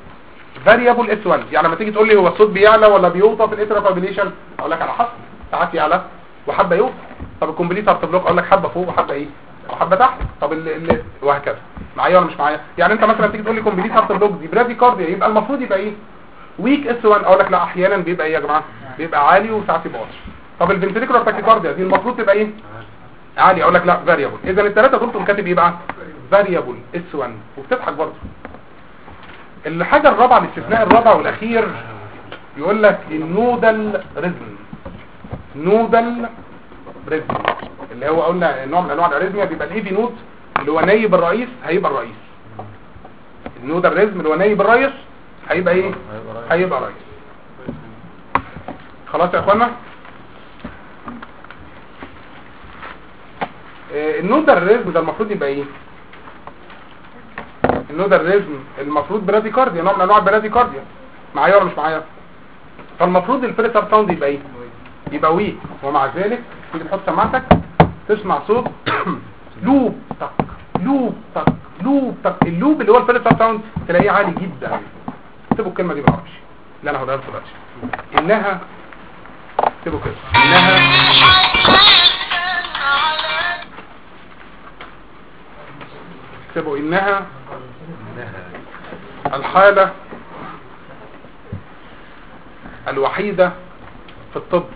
فاريبل اس 1 يعني لما تيجي تقول لي هو الصوت بيعلى ولا بيوطى في الاتريال فايبريليشن، اقول لك على حسب، ساعات يعلى وحبه يوطى. طب الكومبليت هارت بلوك اقول لك حبه فوق وحبه ايه وحبه تحت. طب وهكذا. معايا ولا مش معايا؟ يعني انت مثلا تيجي تقول لي كومبليت هارت بلوك دي براديكارديا، يبقى المفروض يبقى ايه؟ ويك اس 1. اقول لك لا، احيانا بيبقى ايه يا جماعه؟ بيبقى عالي وساعات يبقى واطي. طب الفنتريكولار تاكيكارديا دي المفروض تبقى ايه؟ عالي. اقول لك لا، فاريبل. اذا ال3 دول تقوم كاتب ايه بقى؟ فاريبل اس 1. وبتضحك برضه. الحاجه الرابعه، الاستثناء الرابع والاخير، يقول لك النودال ريزم. نودال ريزم اللي هو قلنا نوع من انواع الاريزميا، بيبقى الايفي نود اللي هو نايب الرئيس هيبقى الرئيس. النودال ريزم اللي هو نايب الرئيس هيبقى ايه؟ هيبقى رئيس. خلاص يا اخوانا. النودال ريزم ده المفروض يبقى ايه؟ النودال ريزم المفروض براديكارديا، نوع من انواع البراديكارديا. معايا ولا مش معايا؟ فالمفروض الفيرست هارت ساوند يبقى ايه؟ يبقى ويك. ومع ذلك تيجي تحط سماعتك تسمع صوت لوب تك لوب تك لوب تك. اللوب اللي هو الفيرست هارت ساوند تلاقيه عالي جدا. اكتبوا الكلمه دي بالعربي اللي انا هقولها لكم دلوقتي. انها، اكتبوا كده، اكتبوا انها الحالة الوحيدة في الطب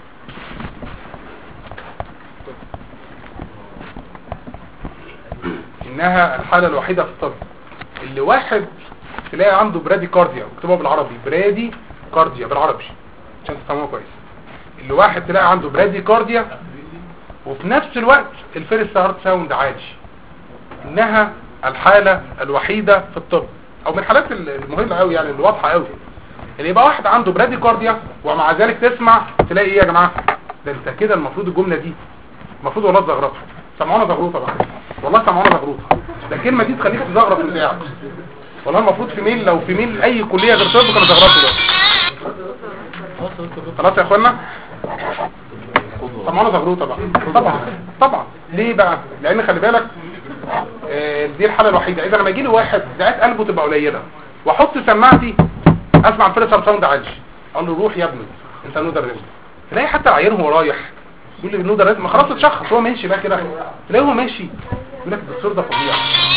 انها الحالة الوحيدة في الطب اللي واحد تلاقي عنده براديكارديا، اكتبوها بالعربي، برادي كارديا بالعربي عشان تفهموها كويس. اللي واحد تلاقي عنده براديكارديا وفي نفس الوقت الفيرست هارت ساوند عالي. انها الحالة الوحيدة في الطب، او من الحالات المهمة قوي يعني اللي واضحة قوي، اللي يبقى واحد عنده براديكارديا ومع ذلك تسمع تلاقي ايه يا جماعة؟ ده انت كده المفروض الجملة دي المفروض والله تزغرطها. سمعونا زغروطة بقى، والله سمعونا زغروطة. ده الكلمة دي تخليك تزغرط من قاعد. والله المفروض في ميل، لو في ميل اي كلية غير طب كانوا زغرطوا ده. خلاص يا اخوانا، سمعونا زغروطة بقى. طبعا ليه بقى؟ لان خلي بالك دي الحالة الوحيدة. اذا لما يجي لي واحد دقات قلبه تبقى قليلة واحط سماعتي اسمع الفيرست هارت ساوند عالي، اقول له روح يا ابني انت نودر ريزم. تلاقي حتى العيان هو رايح يقول لي النودر ريزم، خلاص اتشخص هو ماشي بقى كده، تلاقيه هو ماشي يقول لك الدكتور ده فظيع.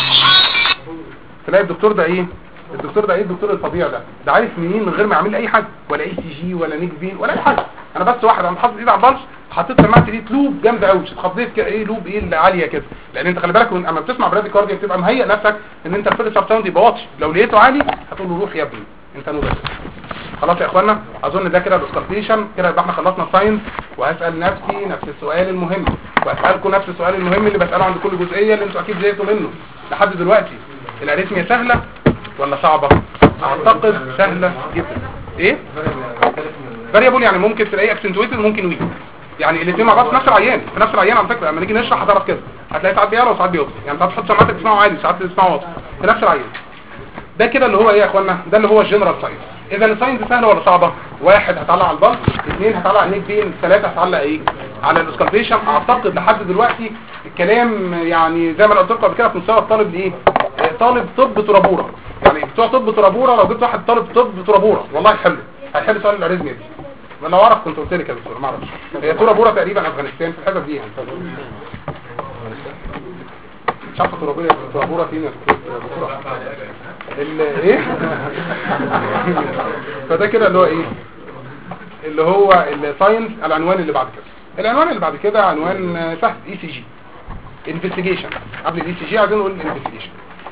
تلاقي الدكتور ده ايه؟ الدكتور الفظيع ده عارف منين من غير ما يعمل اي حاجه، ولا اي سي جي ولا نيك فين ولا اي حاجه. انا بس واحد انا حاطط ايدي على البلس، حطيت سماعه دي لوب جامده قوي، اتخضيت كده ايه لوب ايه اللي عاليه كده، لان انت خلي بالك اما بتسمع برادي كارديا بتبقى مهيئ نفسك ان انت الفيرست ساوند يبقى واطي، لو لقيته عالي هتقول له روح يا ابني انت نودر. خلاص يا اخوانا، اظن ده كده الاوسكالتيشن كده، يبقى احنا خلصنا الساينس. وهسال نفسي نفس السؤال المهم، واسالكم نفس السؤال المهم اللي بساله عند كل جزئيه اللي انتوا اكيد زهقتوا منه لحد دلوقتي. الاريثميا سهله ولا صعبه؟ اعتقد سهله جدا. ايه فاريبل يعني ممكن تلاقيه اكسنتويتد وممكن ويك، يعني الاثنين مع بعض في نفس العيان. في نفس العيان على فكره لما نيجي نشرح هتعرف كده، هتلاقي ساعات بيعلى وساعات بيوطي، يعني ساعات تحط سماعتك تسمعه عالي ساعات تسمعه واطي في نفس العيان. ده كده اللي هو ايه يا اخوانا؟ ده اللي هو الجنرال ساينس. اذا الساينس سهله ولا صعبه؟ 1 هتعلق على البلس، 2 هتعلق على النيك بين، 3 هتعلق ايه على الاوسكالتيشن. اعتقد لحد دلوقتي الكلام يعني زي ما انا قلت لكم قبل كده في مستوى الطالب ايه، طالب طب ترابوره، يعني بتوع طب ترابوره لو جبت واحد طالب طب ترابوره والله هيحل سؤال الاريثميا دي. ما لو اعرف كنت قلت لك يا دكتور، ما اعرفش هي ترابوره تقريبا افغانستان في الحته دي يعني. مش عارفه ترابوره فين يا دكتور؟ ايه فده كده اللي هو ايه، اللي هو الساينس. العنوان اللي بعد كده عنوان سهل، اي سي جي انفستيجيشن. قبل الاي سي جي عايزين نقول انفستيجيشن.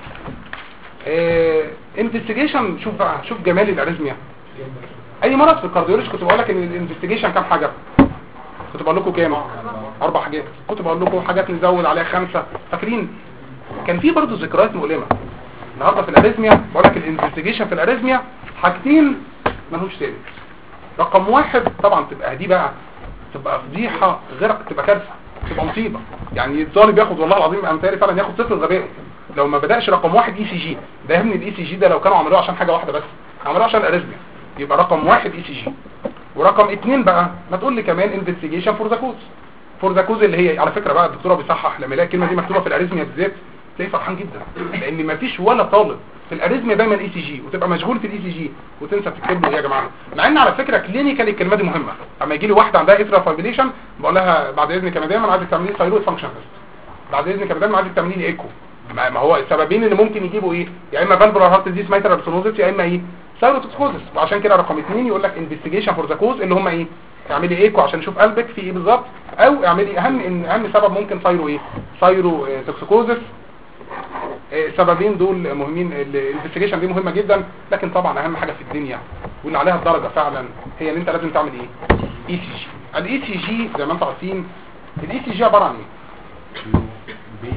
انفستيجيشن شوف جمال الاريثميا. اي مرض في الكارديولوجي كنت بقول لك ان الانفستيجيشن كام حاجه، كنت بقول لكم كام 4 حاجات، كنت بقول لكم حاجات نزود عليها 5. فاكرين كان في برضه ذكريات مؤلمه. النهارده في الاريثميا بقول لك الانفستيجيشن في الاريثميا حاجتين ملهوش ثالث. رقم 1 طبعا تبقى دي بقى تبقى فضيحه، غير تبقى كارثه، تبقى مصيبه. يعني الطالب ياخد والله العظيم امثالي فعلا ياخد صفر غباء لو ما بداش رقم 1 اي سي جي. ده يا ابني الاي سي جي ده لو كانوا عملوه عشان حاجه واحده بس، عملوه عشان الاريثميا، يبقى رقم 1 اي سي جي. ورقم 2 بقى ما تقول لي كمان انفستيجيشن فور ذا كوز اللي هي على فكره بقى الدكتوره بيصحح لما يلاقي الكلمه دي مكتوبه في الاريثميا بالذات تلاقيه فرحان جدا، لان ما فيش ولا طالب في الاريثميا دايما اي سي جي وتبقى مشغول في الاي سي جي وتنسى تكتب له ايه يا جماعه. مع ان على فكره كلينيكال الكلمه دي مهمه. اما يجي لي واحده عندها اترا فايبريشن بقول لها بعد اذنك يا مدام عايزك تعملي لي ثايرويد فانكشن تيست، بعد اذنك يا مدام عايزك تعملي لي ايكو. ما هو السببين اللي ممكن يجيبوا ايه، يا اما فالفولار هارت ديزيز مايترال سينوزيس، يا اما ايه ثايروتوكسكوزس. وعشان كده رقم 2 يقول لك انفستيجيشن فور ذا كوز اللي هم ايه، اعملي ايكو عشان نشوف قلبك في ايه بالظبط، او اعملي اهم سبب ممكن ثايرو توكسيكوزس. السببين دول مهمين. الانفستيجيشن دي مهمه جدا، لكن طبعا اهم حاجه في الدنيا واللي عليها الدرجه فعلا هي ان انت لازم تعمل ايه، اي سي جي. الاي سي جي زي ما انتم عارفين الاي سي جي عباره عن ايه،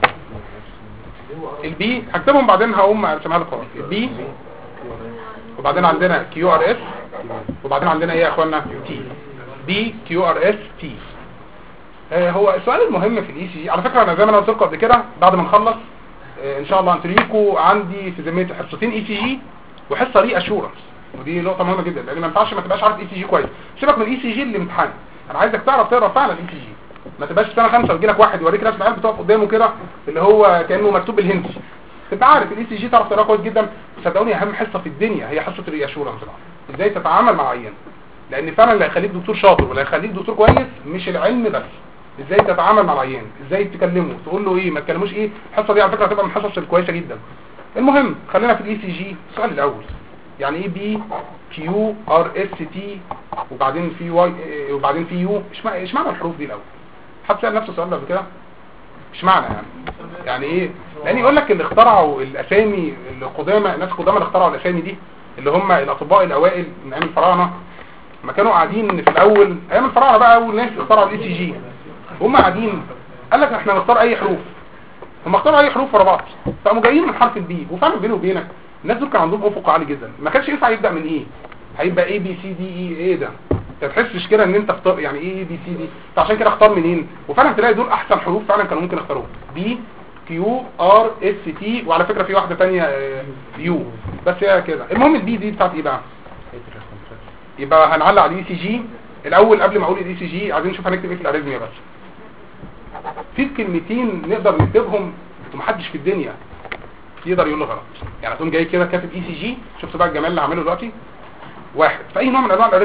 البي هكتبهم بعدين هقوم ارسمها لكم. البي وبعدين عندنا كيو ار اس وبعدين عندنا ايه يا اخوانا تي، بي كيو ار اس تي. هو السؤال المهم في الاي سي جي على فكره انا زي ما انا قلت لكم قبل كده بعد ما نخلص ان شاء الله هنتريكوا عندي في ذمتي حصتين اي سي جي وحصه ري اشورنس، ودي نقطه مهمه جدا لان ما ينفعش ما تبقاش عارف اي سي جي كويس. سيبك من الاي سي جي الامتحان، انا عايزك تعرف تقرا فعلا الاي سي جي. ما تبقاش سنه 5 ويجي لك واحد يوريك رسم عيال بتقف قدامه كده اللي هو كانه مكتوب بالهندي، تبقى عارف الاي سي جي تعرف تقراه كويس جدا. وصدقوني اهم حصه في الدنيا هي حصه الري اشورنس، ازاي تتعامل مع عيان، لان فعلا اللي هيخليك دكتور شاطر ولا هيخليك دكتور كويس مش العلم بس، ازاي تتعامل مع العيان، ازاي تكلمه، تقول له ايه، ما تكلموش ايه. الحصه دي على فكره هتبقى من الحصص الكويسه جدا. المهم خلينا في الاي سي جي. السؤال الاول يعني ايه بي كيو ار اس تي وبعدين في واي وبعدين في يو، ايش معنى الحروف دي الاول؟ حد سال نفسه السؤال ده قبل كده؟ ايش معنى يعني ايه؟ لان يقول لك اللي اخترعوا الاسامي القدامى، ناس قدامى اللي اخترعوا الاسامي دي اللي هم الاطباء الاوائل من ايام الفراعنه، ما كانوا قاعدين في الاول ايام الفراعنه بقى اول ناس اخترعوا الاي سي جي، هم قاعدين قال لك احنا نختار اي حروف. هم اختاروا اي حروف ورا بعض فقاموا جايين من حرف البي. وفعلا بيني وبينك الناس دول كان عندهم افق عالي جدا، ما كانش ينفع يبدا من ايه، هيبقى اي بي سي دي اي. ايه ده، انت تحسش كده ان انت اختار يعني ايه بي سي دي، فعشان كده اختار منين. وفعلا تلاقي دول احسن حروف فعلا كانوا ممكن يختاروها، بي كيو ار اس تي. وعلى فكره في واحده ثانيه يو، بس هي كده. المهم البي دي بتاعت ايه بقى، يبقى هنعلق على الاي سي جي الاول. قبل ما اقول الاي سي جي عايزين نشوف هنكتب ايه في الاريثميا. بس في كلمتين نقدر نكتبهم ومحدش في الدنيا يقدر يقول له غلط. يعني تقوم جاي كده كاتب اي سي جي، شفت بقى الجمال اللي هعمله دلوقتي. واحد في اي نوع من انواع الاريثميا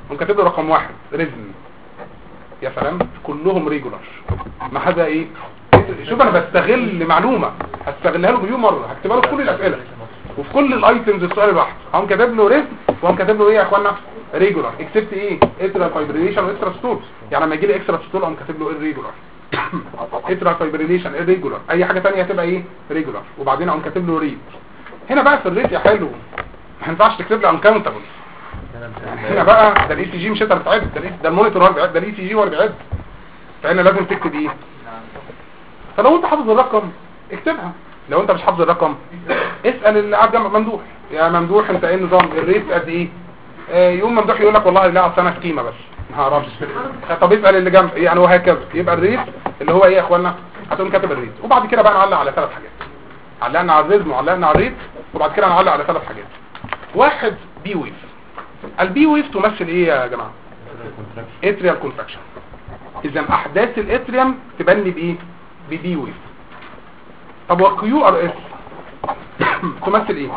كاتب له رقم 1 ريزم. يا سلام كلهم ريجولار ما حدا ايه. شوف انا بستغل معلومه هستغلها له مليون مره، هكتبها له في كل الاسئله وفي كل الايتمز السؤال الواحد. هقوم كاتب له ريزم وهقوم كاتب له ايه يا اخوانا ريجولار اكسبت ايه اترال فايبريليشن واكسترا ستول. يعني لما يجي لي اكسترا ستول اقوم كاتب له الريجولار اترال فايبريليشن الريجولار. اي حاجه ثانيه هتبقى ايه ريجولار. وبعدين اقوم كاتب له ريد. هنا بقى في الريت يا حلو ما ينفعش تكتب لي انكاونتبل. هنا بقى ده الاي سي جي مش انت بتعد، ده المونيتور هو اللي بيعد، ده الاي سي جي هو اللي بيعد. فهنا لازم تكتب ايه. فلو انت حافظ الرقم اكتبها، لو انت مش حافظ الرقم اسال اللي قاعد جنب ممدوح، يا ممدوح انت ايه النظام الريت قد ايه. يوم ممدوح يقول لك والله لا اصل انا سكيمه بس ما هعرفش. طب اسال اللي جنب يعني وهكذا. يبقى الريت اللي هو ايه يا اخوانا هتقوم كاتب الريت. وبعد كده بقى نعلق على 3 حاجات. علقنا على الريزم وعلقنا على الريت وبعد كده نعلق على 3 حاجات. 1 بي ويف. البي ويف تمثل ايه يا جماعه؟ اتريال كونتراكشن. اذا احداث الاتريوم تبان لي بايه؟ ببي ويف. طب والكيو ار اس تمثل ايه؟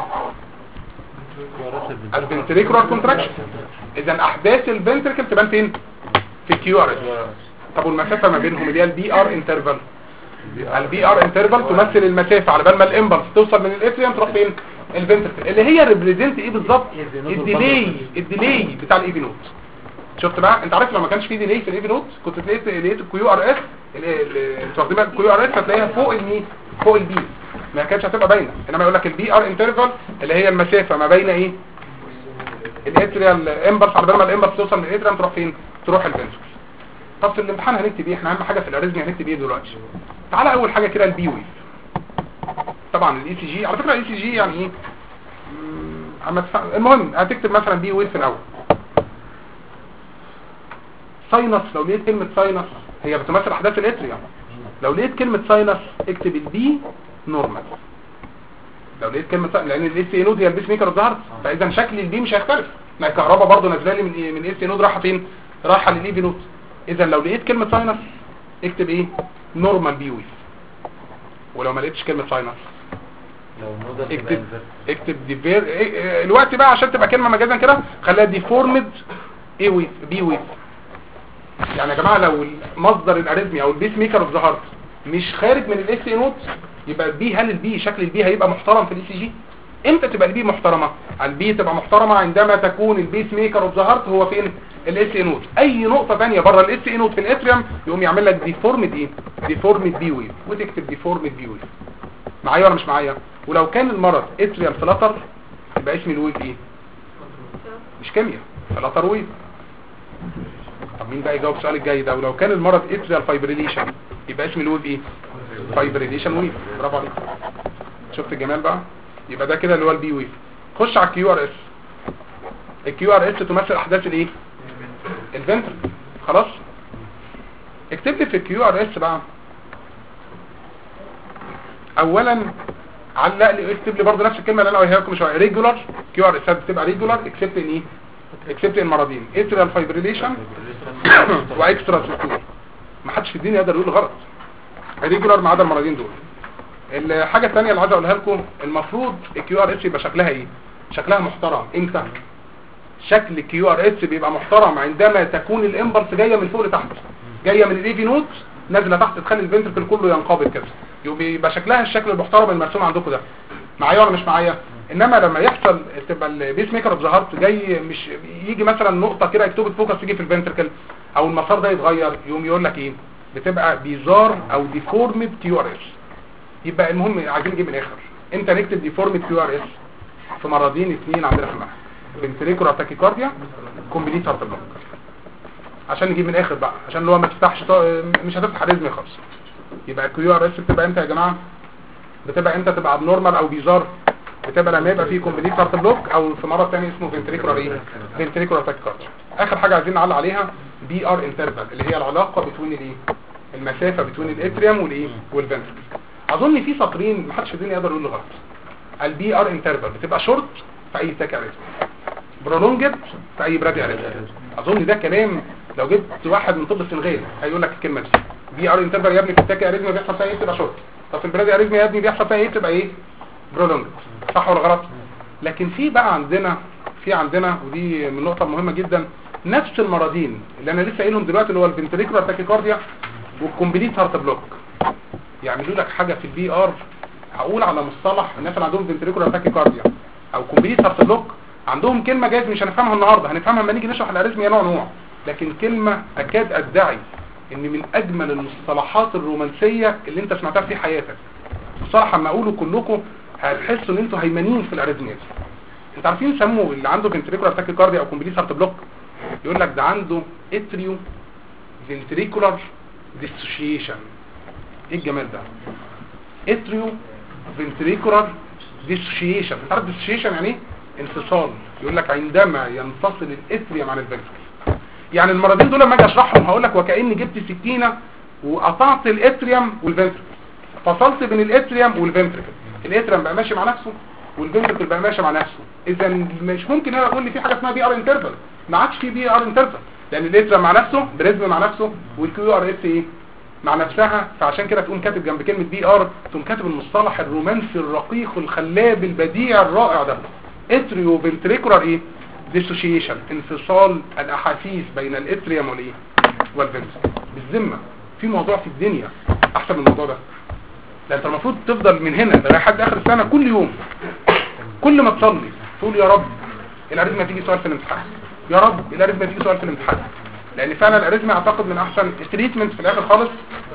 الفنتريكولار كونتراكشن. اذا احداث الفنتريكل تبان فين؟ في الكيو ار اس. طب والمسافه ما بينهم اللي هي البي ار انترفال. البي ار انترفال تمثل المسافه على بال ما الامبلس توصل من الاتريوم تروح فين؟ الفنتريكل اللي هي ريبريزنت ايه بالظبط؟ الديلي بتاع الاي في نوت. شفت بقى انت عارف لو ما كانش في ديلي في الاي في نوت كنت لقيت الكيو ار اس استخدمها الكيو ار اس هتلاقيها فوق المي فوق البي ما كانتش هتبقى باينه. انما يقول لك البي ار انترفال اللي هي المسافه ما بين ايه الاتريال امبلس على بال ما الامبلس توصل للاتريوم تروح فين؟ تروح الفنتريكل. طب في الامتحان هنكتب ايه؟ احنا اهم حاجه في الاريزميا هنكتب ايه دلوقتي؟ تعالى اول حاجه كده البي ويف. طبعا الاي سي جي على فكره الاي سي جي يعني ايه المهم هتكتب مثلا بي ويف في الاول. ساينس لو لقيت كلمه ساينس هي بتمثل احداث الاتريوم. لو لقيت كلمه ساينس اكتب البي نورمال. لو لقيت كلمه لان الاس اي نود هي البيس ميكر اوف ذا هارت فاذا شكل البي مش هيختلف. ما الكهرباء برضه نازله لي من الاس اي نود رايحه فين؟ رايحه للاي في نود. اذا لو لقيت كلمه ساينس اكتب ايه؟ نورمال بي ويف. ولو ما لقيتش كلمه ساينس اكتب ديفير الوقت بقى عشان تبقى كلمه مجازا كده خليها ديفورمد اي ويف بي ويف. يعني يا جماعه لو مصدر الاريزميا او البيس ميكر اوف ذا هارت مش خارج من الاس اي نود يبقى البي هل البي شكل البي هيبقى محترم في الاي سي جي؟ امتى تبقى البي محترمه؟ البي تبقى محترمه عندما تكون البيس ميكر اوف ذا هارت هو فين؟ الاس اي نود. اي نقطه ثانيه بره الاس اي نود في الاتريوم يقوم يعمل لك ديفورمد ايه؟ ديفورمد بي ويف وتكتب ديفورمد بي ويف. معايا ولا مش معايا؟ ولو كان المرض اتريال فلاتر يبقى اسم الويف ايه؟ مش كيمياء فلاتر ويف. طب مين بقى يجاوب السؤال الجاي ده؟ ولو كان المرض اتريال فايبريليشن يبقى اسم الويف ايه؟ فايبريليشن ويف. برافو عليك. شفت الجمال بقى؟ يبقى ده كده اللي هو البي ويف. خش على الكيو ار اس. الكيو ار اس تمثل احداث الايه؟ الفنترل. خلاص اكتب لي في الكيو ار اس بقى اولا علق لي اكتب لي برضه نفس الكلمه اللي انا قايلها لكم شويه ريجولار كيو ار اس بتبقى ريجولار اكسبت ان ايه؟ اكسبت المرضين اتريال فايبريليشن واكسترا سيستول. ما حدش في الدنيا يقدر يقول غلط. ريجولار ما عدا المرضين دول. الحاجه الثانيه اللي عايز اقولها لكم المفروض الكيو ار اس يبقى شكلها ايه؟ شكلها محترم. امتى؟ شكل الكيو ار اس بيبقى محترم عندما تكون الامبلس جايه من فوق لتحت جايه من الاي في نود نازله تحت تخلي الفنتركل كله ينقبض كده يبقى شكلها الشكل المحترم المرسوم عندكم ده. معايا ولا مش معايا؟ انما لما يحصل تبقى البيس ميكر اوف ذا هارت جاي مش يجي مثلا نقطه كده اكتوبت فوكس تيجي في الفنتركل او المسار ده يتغير يقوم يقول لك ايه؟ بتبقى بيزار او ديفورمد كيو ار اس. يبقى المهم عايزين نجيب من الاخر امتى نكتب ديفورمد كيو ار اس؟ في مرضين اثنين عندنا في المنهج فنتريكولار تاكيكارديا كومبليت هارت بلوك. عشان نجيب من الاخر بقى عشان اللي هو ما تفتحش مش هتفتح ريزمي خالص. يبقى الكيو ار اس بتبقى امتى يا جماعه؟ بتبقى امتى تبقى ابنورمال او بيزار؟ بتبقى لما يبقى فيه كومبليت هارت بلوك او في مرض ثاني اسمه فنتريكولار ايه؟ فنتريكولار تاكيكارديا. اخر حاجه عايزين نعلق عليها بي ار انترفال اللي هي العلاقه بين الايه؟ المسافه بين الاتريوم والايه؟ والفنتركل. اظن في سطرين ما حدش في الدنيا يقدر يقول غلط. البي ار انترفال بتبقى شورت في اي تاك اريزم برولونجد في اي برادي اريزم. اظن ده كلام لو جبت واحد من طب السنغال هيقول لك الكلمه دي. بي ار انترفال يا ابني في التاك اريزم بيحصل فيها ايه؟ تبقى شورت. طب في البرادي اريزم يا ابني بيحصل فيها ايه؟ تبقى ايه؟ برولونجد. صح ولا غلط؟ لكن في بقى عندنا ودي من نقطه مهمه جدا نفس المرضين اللي انا لسه قايلهم دلوقتي اللي هو الفنتريكولار تاكيكارديا والكومبليت هارت بلوك يعملوا لك حاجه في البي ار. هقول على مصطلح الناس اللي عندهم فنتريكولار تاكيكارديا او كومبليت هارت بلوك عندهم كلمه جايز مش هنفهمها النهارده، هنفهمها لما نيجي نشرح الاريثميا نوع، لكن كلمه اكاد ادعي ان من اجمل المصطلحات الرومانسيه اللي انت سمعتها في حياتك. بصراحه لما اقوله كلكم هتحسوا ان انتوا هيمنين في الاريثميا. انتوا عارفين سموا اللي عنده فنتريكولار تاكيكارديا او كومبليت هارت بلوك يقول لك ده عنده اتريو فنتريكولار ديسوشيشن. ايه الجمال ده؟ اتريو فنتريكولار ديسوشيشن. انت عارف ديسوشيشن يعني ايه؟ انفصال. يقول لك عندما ينفصل الاتريوم عن الفنتريكل. يعني المرضين دول لما اجي اشرحهم هقول لك وكاني جبت سكينه وقطعت الاتريوم والفنتريكل، فصلت بين الاتريوم والفنتريكل. الاتريوم بقى ماشي مع نفسه والفنتريكل بقى ماشي مع نفسه. اذا مش ممكن انا اقول لي في حاجه اسمها بي ار انترفال. ما عادش في بي ار انترفال لان الاتريوم مع نفسه، بريزم مع نفسه، والكيو ار اس ايه مع نفسها. فعشان كده تقوم كاتب جنب كلمه بي ار تقوم كاتب المصطلح الرومانسي الرقيق الخلاب البديع الرائع ده، اتريو فنتريكولار ايه ديسوشيشن، انفصال الاحاسيس بين الاتريوم والايه والفنتريكل. بالذمه في موضوع في الدنيا احسن من الموضوع ده؟ ده انت المفروض تفضل من هنا لحد اخر السنه كل يوم كل ما تصلي تقول يا رب الاريثميا تيجي سؤال في الامتحان، يا رب الاريثميا تيجي سؤال في الامتحان. لان فعلا الاريثميا اعتقد من احسن التريتمنت في الاخر خالص.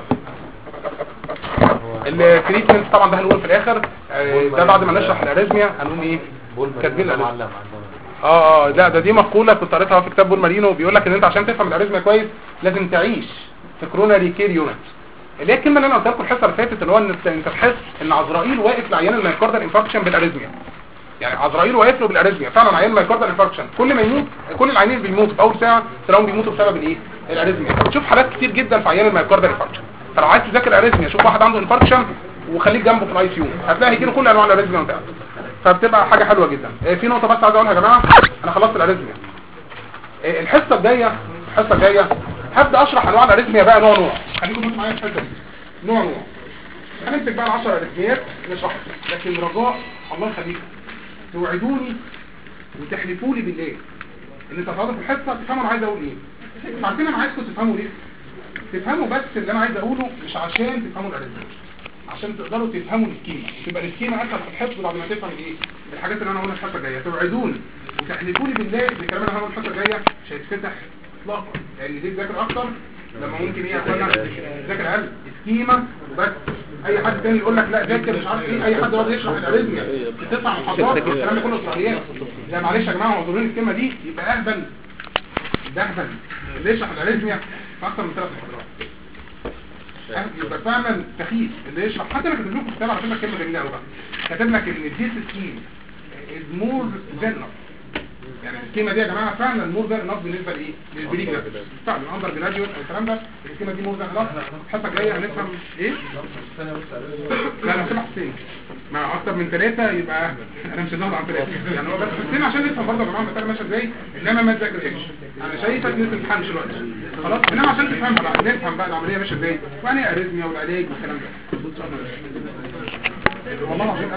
التريتمنت طبعا ده هنقول في الاخر، ده بعد ما نشرح الاريثميا هنقول ايه كاتبين الاريثميا. ده دي مقوله كنت قريتها في كتاب بول مارينو بيقول لك ان انت عشان تفهم الاريثميا كويس لازم تعيش في كروناري كير يونت، اللي هي الكلمه اللي انا قلت لكم الحصه اللي فاتت، اللي هو ان انت تحس ان عزرائيل واقف لعيان المايكاردال انفاركشن بالاريثميا. يعني عزرائيل واقف له بالاريثميا فعلا عيان المايكاردال انفاركشن. كل ما يموت كل العيانين بيموتوا في اول ساعه تلاقيهم بيموتوا بسبب الايه الاريثميا. بتشوف حالات كتير جدا في عيان المايكاردال انفاركشن. فلو عايز تذاكر الاريثميا شوف واحد عنده انفاركشن وخليك جنبه في الاي سي يو هتلاقي هيجيله كل انواع الاريثميا بتاعته، فبتبقى حاجه حلوه جدا. في نقطه بس عايز اقولها يا جماعه، انا خلصت الاريثميا. الحصه الجايه هبدا اشرح انواع الاريثميا بقى نوع. خليكم انتوا معايا في الحته دي نوع. هنمسك بقى 10 اريثميات نشرحها، لكن رجاء الله يخليكم توعدوني وتحلفوا لي بالله ان انتوا هتقعدوا في الحصه تفهموا انا عايز اقول ايه. عارفين انا عايزكم تفهموا ليه؟ تفهموا بس اللي انا عايز اقوله، مش عشان تفهموا الاريثميا، عشان تقدروا تفهموا السكيما وتبقى السكيما اسهل في الحفظ بعد ما تفهم ايه الحاجات اللي انا هقولها الحصه الجايه. توعدوني وتحلفوا لي بالله ان الكلام اللي هقوله الحصه الجايه مش هيتفتح اطلاقا، لان دي تذاكر اكتر لما ممكن ايه اقول تذاكر اقل سكيما وبس. اي حد تاني يقول لك لا ذاكر مش عارف ايه، اي حد يقعد يشرح الاريثميا في 9 محاضرات والكلام ده كله اسرائيليات. لا معلش يا جماعه اعذروني الكلمه دي، يبقى اهبل اللي يشرح الاريثميا في اكتر من 3 محاضرات. يبقى فعلا سخيف اللي يشرح. حتى انا كاتب لكم كتاب على فكره كلمه جميله قوي بقى، كاتب لك ان الديس سكيم از مور ذان انف. يعني السكيمه دي يا جماعه فعلا مور ذان انف بالنسبه لايه للبري جراد فعلا اندر جراديوت الكلام ده. السكيمه دي مور ذان انف. الحصه الجايه هنفهم ايه. لا انا سمعت سنين مع اكتر من 3 يبقى اهبل. انا مش هزود عن 3 يعني هو بس سنين عشان نفهم برضه يا جماعه المساله ماشيه ازاي، انما ما تذاكرهاش. انا شايفك لسه الامتحان مش الوقت خلاص، انما عشان تفهمها بقى نفهم بقى العمليه ماشيه ازاي، ويعني اريثميا والعلاج والكلام ده. والله العظيم